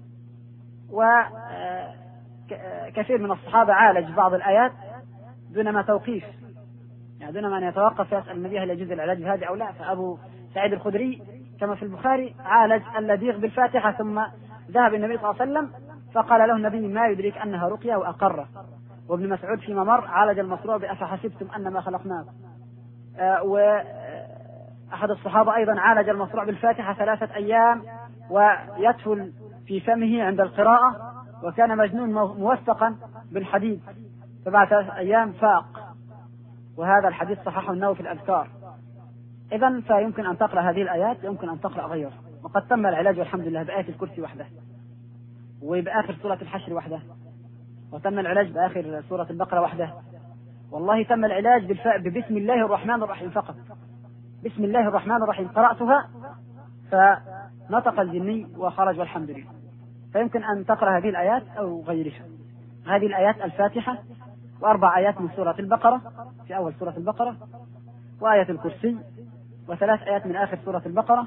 وكثير من الصحابة عالج بعض الآيات دون ما توقيف، يعني دون ما أن يتوقف يسأل النبي هل يجوز العلاج بهذه أو لا. فأبو سعيد الخدري كما في البخاري عالج اللديغ بالفاتحة، ثم ذهب النبي صلى الله عليه وسلم فقال له النبي: ما يدريك أنها رقية، وأقره. وابن مسعود فيما مر عالج المصروع بأفحسبتم أنما خلقناكم. آه وأحد الصحابة أيضا عالج المصروع بالفاتحة ثلاثة أيام ويدفل في فمه عند القراءة، وكان مجنون موثقا بالحديد، فبعد ثلاثة أيام فاق. وهذا الحديث صححه النووي في الأذكار. إذن فيمكن أن تقرأ هذه الآيات، يمكن أن تقرأ غيرها. وقد تم العلاج والحمد لله بآية الكرسي وحده، وبآخر سورة الحشر وحده، وتم العلاج بآخر سورة البقرة وحده. والله تم العلاج بالفاء ببسم الله الرحمن الرحيم فقط. بسم الله الرحمن الرحيم قرأتها فنطق الجني وخرج والحمد لله. فيمكن أن تقرأ هذه الآيات أو غيرها. هذه الآيات الفاتحة، وأربع آيات من سورة البقرة في أول سورة البقرة، وآية الكرسي، وثلاث آيات من آخر سورة البقرة،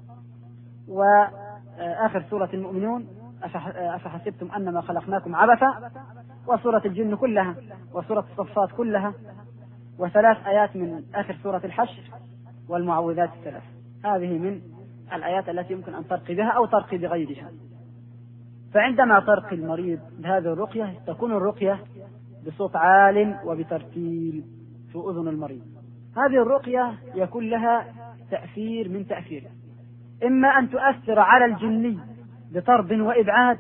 وآخر سورة المؤمنون أفحسبتم أنما خلقناكم عبثا، وسورة الجن كلها، وسورة الصفات كلها، وثلاث آيات من آخر سورة الحشر، والمعوذات الثلاث. هذه من الآيات التي يمكن أن ترقي بها أو ترقي بغيرها. فعندما ترقي المريض بهذه الرقية تكون الرقية بصوت عال وبترتيل في أذن المريض. هذه الرقية يكون لها تأثير من تأثيرها، إما أن تؤثر على الجني بطرد وإبعاد،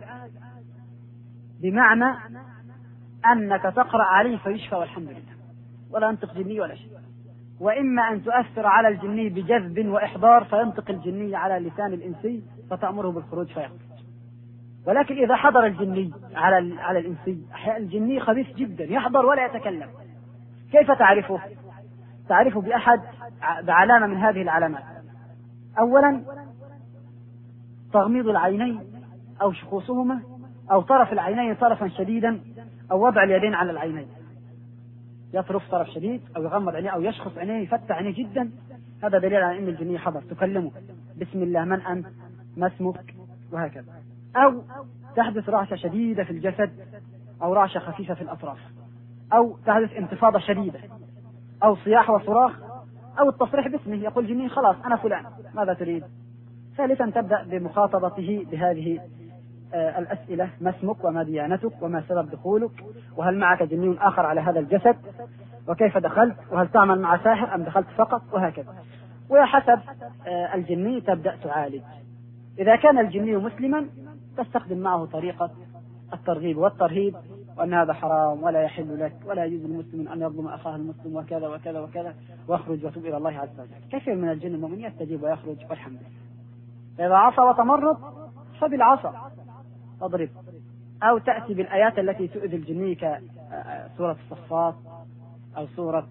بمعنى أنك تقرأ عليه فيشفى والحمد لله ولا ينطق جني ولا شيء، وإما أن تؤثر على الجني بجذب وإحضار فينطق الجني على لسان الإنسي فتأمره بالخروج فيخرج. ولكن إذا حضر الجني على على الإنسي، أحيانا الجني خبيث جدا يحضر ولا يتكلم، كيف تعرفه؟ تعرفه بأحد بعلامة من هذه العلامات. أولا تغميض العينين أو شخوصهما، أو طرف العينين طرفا شديدا، أو وضع اليدين على العينين، يطرف طرف شديد أو يغمض عينيه أو يشخص عينيه يفتح عينيه جدا، هذا دليل على أن الجني حضر. تكلمه بسم الله، من أنت، ما اسمك، وهكذا. أو تحدث رعشة شديدة في الجسد، أو رعشة خفيفة في الأطراف، أو تحدث انتفاضة شديدة، أو صياح وصراخ، أو التصريح باسمه، يقول جني خلاص أنا فلان ماذا تريد. ثالثا تبدأ بمخاطبته بهذه آه الأسئلة: ما اسمك، وما ديانتك، وما سبب دخولك، وهل معك جني آخر على هذا الجسد، وكيف دخلت، وهل تعمل مع ساحر أم دخلت فقط، وهكذا. وحسب آه الجني تبدأ تعالج. إذا كان الجني مسلما تستخدم معه طريقة الترغيب والترهيب، وأن هذا حرام ولا يحل لك ولا يجوز للمسلم أن يظلم أخاه المسلم وكذا وكذا وكذا، واخرج وتوب إلى الله عز وجل. كثير من الجن المؤمن يستجيب ويخرج والحمد لله. فإذا عصى وتمرد فبالعصا تضرب، أو تأتي بالآيات التي تؤذي الجني كسورة الصفات أو سورة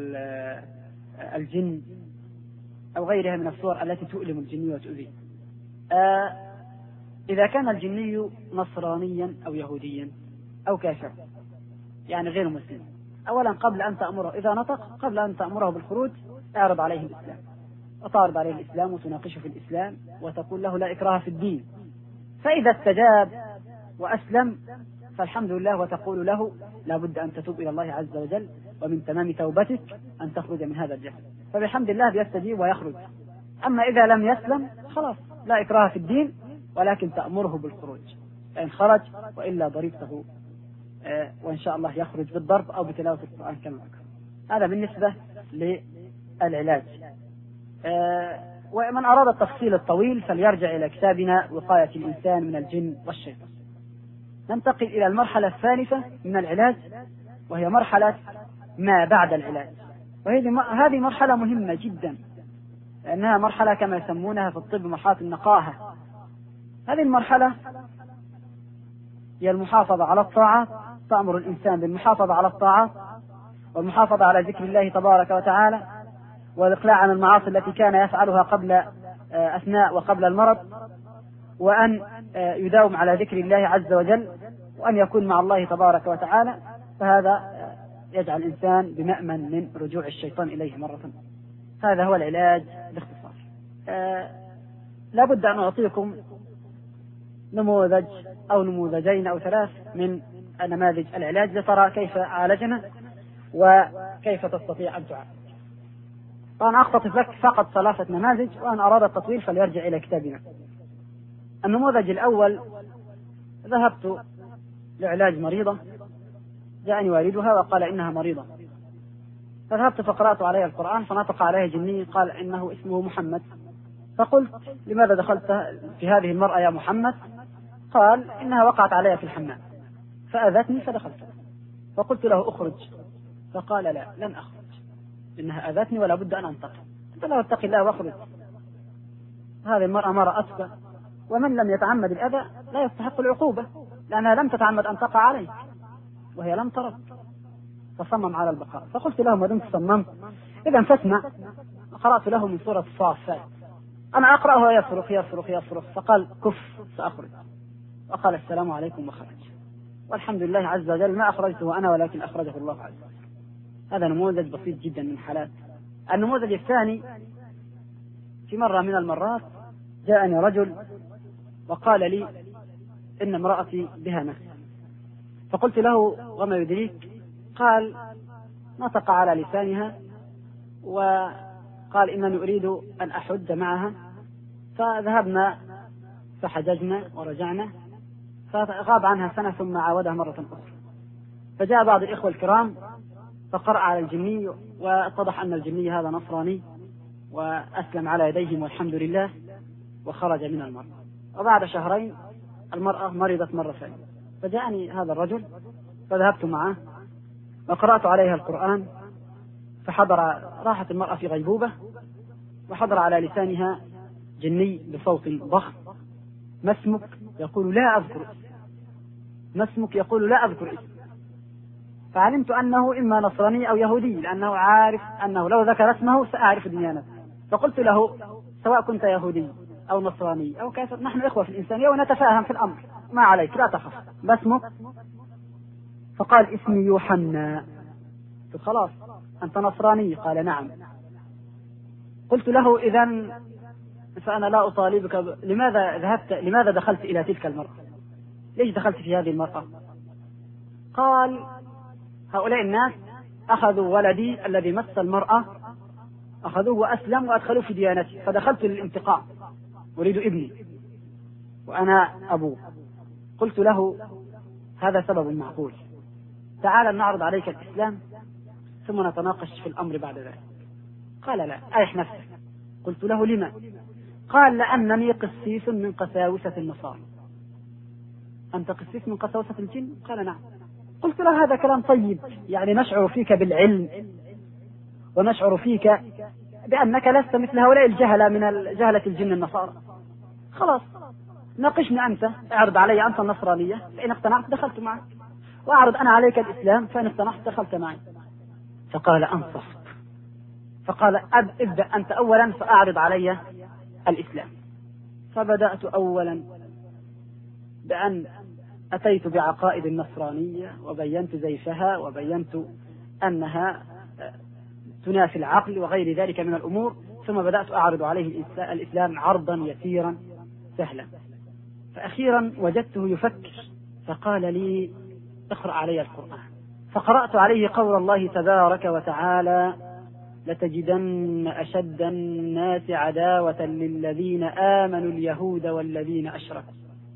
الجن أو غيرها من السور التي تؤلم الجني وتؤذيه. إذا كان الجني نصرانيا أو يهوديا أو كافر يعني غير مسلم، أولا قبل أن تأمره إذا نطق قبل أن تأمره بالخروج اعرض عليه الإسلام، وتعرض عليه الإسلام وتناقشه في الإسلام وتقول له لا إكراه في الدين. فإذا استجاب وأسلم فالحمد لله، وتقول له لا بد أن تتوب إلى الله عز وجل، ومن تمام توبتك أن تخرج من هذا الجسد، فبحمد الله بيستجيب ويخرج. أما إذا لم يسلم خلاص لا إكراه في الدين، ولكن تأمره بالخروج، فإن خرج وإلا ضربته، آه وإن شاء الله يخرج بالضرب أو بتلاوة القرآن كما ذكر. هذا بالنسبة للعلاج. آه ومن أراد التفصيل الطويل فليرجع إلى كتابنا وقاية الإنسان من الجن والشيطان. ننتقل إلى المرحلة الثالثة من العلاج، وهي مرحلة ما بعد العلاج، وهذه مرحلة مهمة جدا، لأنها مرحلة كما يسمونها في الطب مرحلة النقاهة. هذه المرحلة هي المحافظة على الطاعات، تأمر الإنسان بالمحافظة على الطاعات والمحافظة على ذكر الله تبارك وتعالى، والإقلاع عن المعاصي التي كان يفعلها قبل أثناء وقبل المرض، وأن يداوم على ذكر الله عز وجل، وأن يكون مع الله تبارك وتعالى. فهذا يجعل الإنسان بمأمن من رجوع الشيطان إليه مرة. هذا هو العلاج باختصار. آه لا بد أن أعطيكم نموذج أو نموذجين أو ثلاث من نماذج العلاج لترى كيف عالجنا وكيف تستطيع أن تعالج. وأنا أختصر لك فقط ثلاثة نماذج، وأن أراد التطويل فليرجع إلى كتابنا. النموذج الأول: ذهبت لعلاج مريضة، جاءني والدها وقال إنها مريضة، فذهبت فقرأت عليها القرآن فنطق عليها جني قال إنه اسمه محمد، فقلت لماذا دخلت في هذه المرأة يا محمد؟ قال إنها وقعت عليها في الحمام فأذتني فدخلت، فقلت له أخرج، فقال لا لن أخرج، إنها أذتني ولا بد أن أنتقل. قلت له اتق الله واخرج، هذه المرأة ما رأتك، ومن لم يتعمد الأذى لا يستحق العقوبة، لأنها لم تتعمد أن تقع عليه وهي لم ترد، فصمم على البقاء. فقلت له ما دمت صممت إذا فاسمع. قرأت له من سورة الصافات، أنا أقرأ وهو يصرخ يصرخ يصرخ، فقال كف سأخرج، وقال السلام عليكم وخرج، والحمد لله عز وجل ما أخرجته أنا ولكن أخرجه الله عز وجل. هذا نموذج بسيط جدا من حالات. النموذج الثاني: في مرة من المرات جاءني رجل وقال لي إن امرأتي بها مس، فقلت له وما يدريك؟ قال نطق على لسانها وقال إنني أريد أن أحج معها، فذهبنا فحججنا ورجعنا، فغاب عنها سنة ثم عاودها مرة أخرى. فجاء بعض الإخوة الكرام فقرأ على الجني، واتضح أن الجني هذا نصراني، وأسلم على يديهم والحمد لله وخرج من المرأة. وبعد شهرين المرأة مرضت مرة ثانية، فجاءني هذا الرجل فذهبت معه وقرأت عليها القرآن، فحضر راحت المرأة في غيبوبة، وحضر على لسانها جني بصوت ضخم: ما اسمك؟ يقول لا أذكر اسم. ما اسمك؟ يقول لا أذكر اسم. فعلمت أنه إما نصراني أو يهودي، لأنه عارف أنه لو ذكر اسمه سأعرف ديانته. فقلت له: سواء كنت يهودي أو نصراني أو كافر، نحن إخوة في الإنسانية ونتفاهم في الأمر، ما عليك لا تخف. ما اسمك؟ فقال: اسمي يوحنا. قلت: خلاص أنت نصراني؟ قال: نعم. قلت له: إذن فأنا لا أطالبك ب... لماذا ذهبت لماذا دخلت إلى تلك المرأة؟ ليش دخلت في هذه المرأة؟ قال: هؤلاء الناس أخذوا ولدي الذي مس المرأة، أخذوه وأسلم وأدخلوه في ديانتي، فدخلت للانتقام، أريد ابني وأنا أبوه. قلت له: هذا سبب معقول، تعال نعرض عليك الإسلام ثم نتناقش في الأمر بعد ذلك. قال: لا، أرح نفسك. قلت له: لما؟ قال: لأنني قسيس من قساوسة النصارى. أنت قسيس من قساوسة الجن؟ قال: نعم. قلت له: هذا كلام طيب، يعني نشعر فيك بالعلم ونشعر فيك بأنك لست مثل هؤلاء الجهلة من جهلة الجن النصارى. خلاص ناقشني أنت، اعرض علي أنت النصرانية، فإن اقتنعت دخلت معك، وأعرض أنا عليك الإسلام، فإن اقتنعت دخلت معي. فقال: أنصفت. فقال: ابدأ أنت أولا فأعرض علي الإسلام. فبدأت أولا بأن أتيت بعقائد النصرانية وبينت زيفها وبينت أنها تنافي العقل وغير ذلك من الأمور، ثم بدأت أعرض عليه الإسلام عرضا يسيرا سهلا. فأخيرا وجدته يفكر، فقال لي: اقرأ علي القرآن. فقرأت عليه قول الله تبارك وتعالى: لتجدن أشد الناس عداوة للذين آمنوا اليهود والذين أشركوا،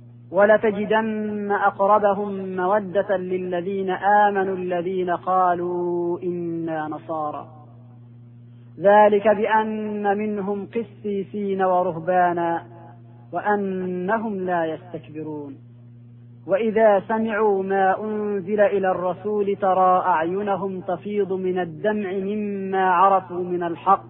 ولتجدن أقربهم مودة للذين آمنوا الذين قالوا إنا نصارى، ذلك بأن منهم قسيسين ورهبانا وأنهم لا يستكبرون، وإذا سمعوا ما أنزل إلى الرسول ترى أعينهم تفيض من الدمع مما عرفوا من الحق،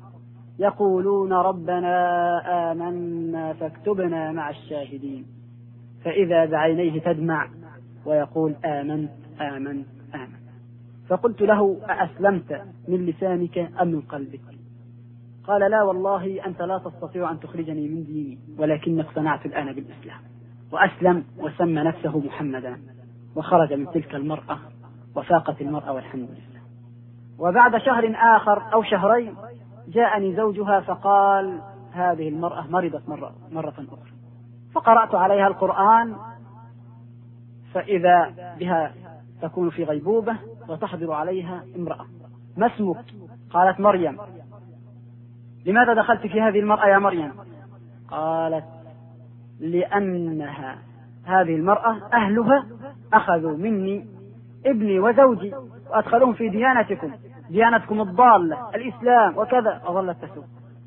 يقولون ربنا آمنا فاكتبنا مع الشاهدين، فإذا بعينيه تدمع ويقول آمنت آمنت آمنت. فقلت له: أأسلمت من لسانك أم من قلبك؟ قال: لا والله أنت لا تستطيع أن تخرجني من ديني، ولكن اقتنعت الآن بالإسلام. وأسلم وسمى نفسه محمدا، وخرج من تلك المرأة وفاقت المرأة والحمد لله. وبعد شهر آخر أو شهرين جاءني زوجها فقال: هذه المرأة مرضت مرة, مرة أخرى. فقرأت عليها القرآن، فإذا بها تكون في غيبوبة وتحضر عليها امرأة: ما اسمك؟ قالت: مريم. لماذا دخلت في هذه المرأة يا مريم؟ قالت: لأنها هذه المرأة أهلها أخذوا مني ابني وزوجي وأدخلوهم في ديانتكم، ديانتكم الضالة الإسلام وكذا، وظلت تسوق.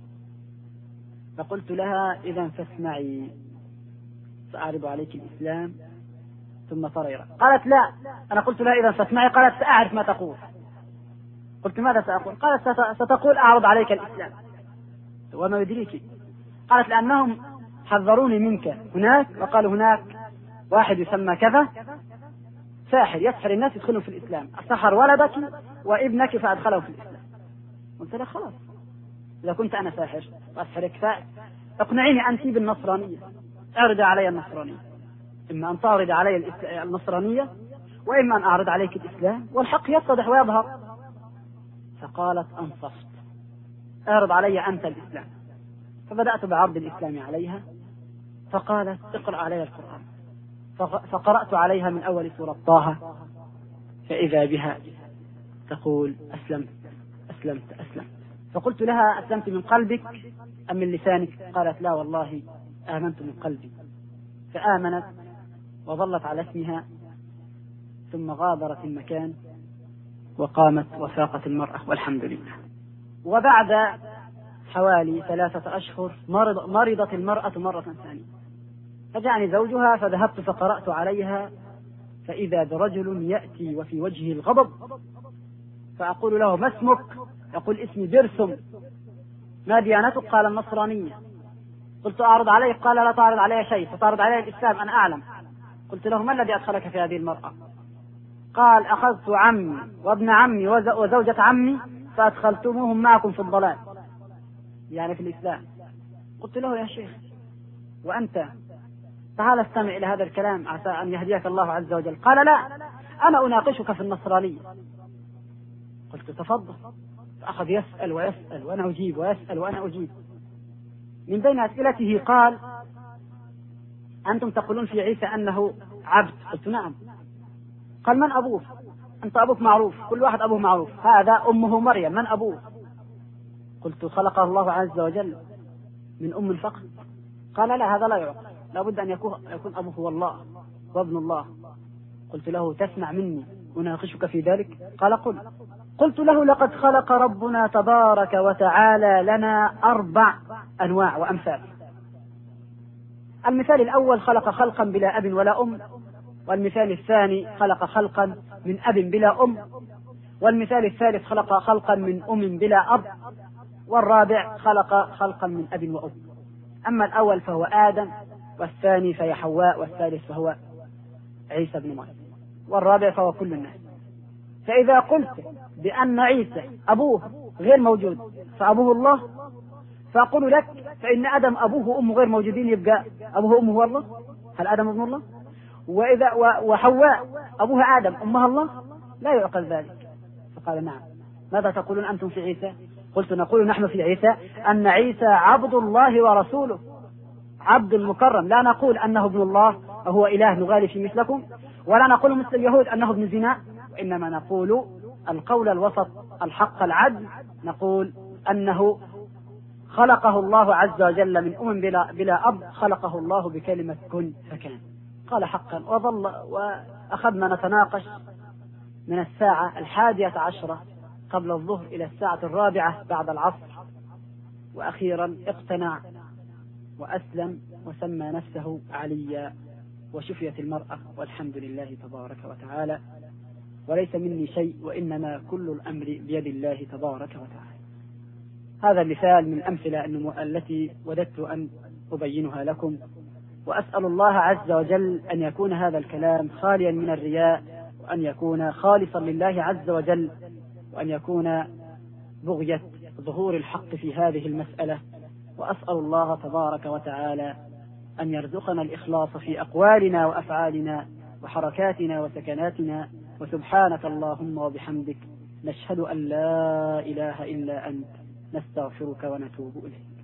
فقلت لها: إذا فاسمعي، سأعرض عليك الإسلام ثم ترى. قالت: لا. أنا قلت لها: إذا فاسمعي. قالت: سأعرف ما تقول. قلت: ماذا سأقول؟ قالت: ستقول أعرض عليك الإسلام. وما يدريك؟ قالت: لأنهم حذروني منك هناك، وقالوا هناك واحد يسمى كذا ساحر يسحر الناس يدخلوا في الإسلام، سحر ولدك وابنك فأدخله في الإسلام. قلت لها: خلاص، إذا كنت أنا ساحر وأسحرك فاقنعيني أنت بالنصرانية، اعرض علي النصرانية، إما أن تعرض علي النصرانية وإما أن أعرض عليك الإسلام والحق يتضح ويظهر. فقالت: أنصفت، اعرض علي أنت الإسلام. فبدأت بعرض الإسلام عليها، فقالت: اقرأ علي القرآن. فقرأت عليها من أول سورة طه، فإذا بها تقول: أسلمت أسلمت أسلمت. فقلت لها: أسلمت من قلبك أم من لسانك؟ قالت: لا والله آمنت من قلبي. فآمنت وظلت على اسمها، ثم غادرت المكان وقامت وفاقت المرأة والحمد لله. وبعد حوالي ثلاثة أشهر مرض مرضت المرأة مرة ثانية، فجاءني زوجها فذهبت فقرأت عليها، فإذا برجل يأتي وفي وجهه الغضب، فأقول له: ما اسمك؟ يقول: اسمي برسم. ما ديانتك؟ قال: النصرانية. قلت: أعرض عليك؟ قال: لا تعرض علي شيء، فتعرض علي الإسلام، أنا أعلم. قلت له: ما الذي أدخلك في هذه المرأة؟ قال: أخذت عمي وابن عمي وزوجة عمي فأدخلتموهم معكم في الضلال، يعني في الإسلام. قلت له: يا شيخ وأنت تعال استمع إلى هذا الكلام عسى أن يهديك الله عز وجل. قال: لا، أنا أناقشك في النصرانية. قلت: تفضل. فأخذ يسأل ويسأل وأنا أجيب ويسأل وأنا أجيب. من بين أسئلته قال: أنتم تقولون في عيسى أنه عبد. قلت: نعم. قال: من أبوه؟ أنت أبوك معروف، كل واحد أبوه معروف، هذا أمه مريم، من أبوه؟ قلت: خلقه الله عز وجل من أم فقط. قال: لا، هذا لا يعقل، لابد أن يكون أبوه هو الله وابن الله. قلت له: تسمع مني أناقشك في ذلك؟ قال: قل. قلت له: لقد خلق ربنا تبارك وتعالى لنا أربع أنواع وأمثال. المثال الأول: خلق خلقا بلا أب ولا أم، والمثال الثاني: خلق خلقا من أب بلا أم، والمثال الثالث: خلق خلقا من أم بلا أب، والرابع: خلق خلقا من أب وأم. أما الأول فهو آدم، والثاني فهي حواء، والثالث فهو عيسى بن مريم، والرابع فهو كل الناس. فإذا قلت بأن عيسى أبوه غير موجود فأبوه الله، فأقول لك: فإن آدم أبوه وأمه غير موجودين، يبقى أبوه وأمه هو الله؟ هل آدم ابن الله؟ وإذا وحواء أبوها آدم أمها الله؟ لا يعقل ذلك. فقال: نعم. ماذا تقولون أنتم في عيسى؟ قلت: نقول نحن في عيسى أن عيسى عبد الله ورسوله، عبد المكرم، لا نقول أنه ابن الله وهو إله نغالي في مثلكم، ولا نقول مثل اليهود أنه ابن زنا، وإنما نقول القول الوسط الحق العدل، نقول أنه خلقه الله عز وجل من أم بلا, بلا أب، خلقه الله بكلمة كن فكان. قال: حقا. وظل وأخذنا نتناقش من الساعة الحادية عشرة قبل الظهر إلى الساعة الرابعة بعد العصر، وأخيرا اقتنع وأسلم وسمى نفسه عليا، وشفيت المرأة والحمد لله تبارك وتعالى. وليس مني شيء، وإنما كل الأمر بيد الله تبارك وتعالى. هذا مثال من أمثلة التي وددت أن أبينها لكم، وأسأل الله عز وجل أن يكون هذا الكلام خاليا من الرياء، وأن يكون خالصا لله عز وجل، وأن يكون بغية ظهور الحق في هذه المسألة. وأسأل الله تبارك وتعالى أن يرزقنا الإخلاص في أقوالنا وأفعالنا وحركاتنا وسكناتنا. وسبحانك اللهم وبحمدك، نشهد أن لا إله إلا أنت، نستغفرك ونتوب إليك.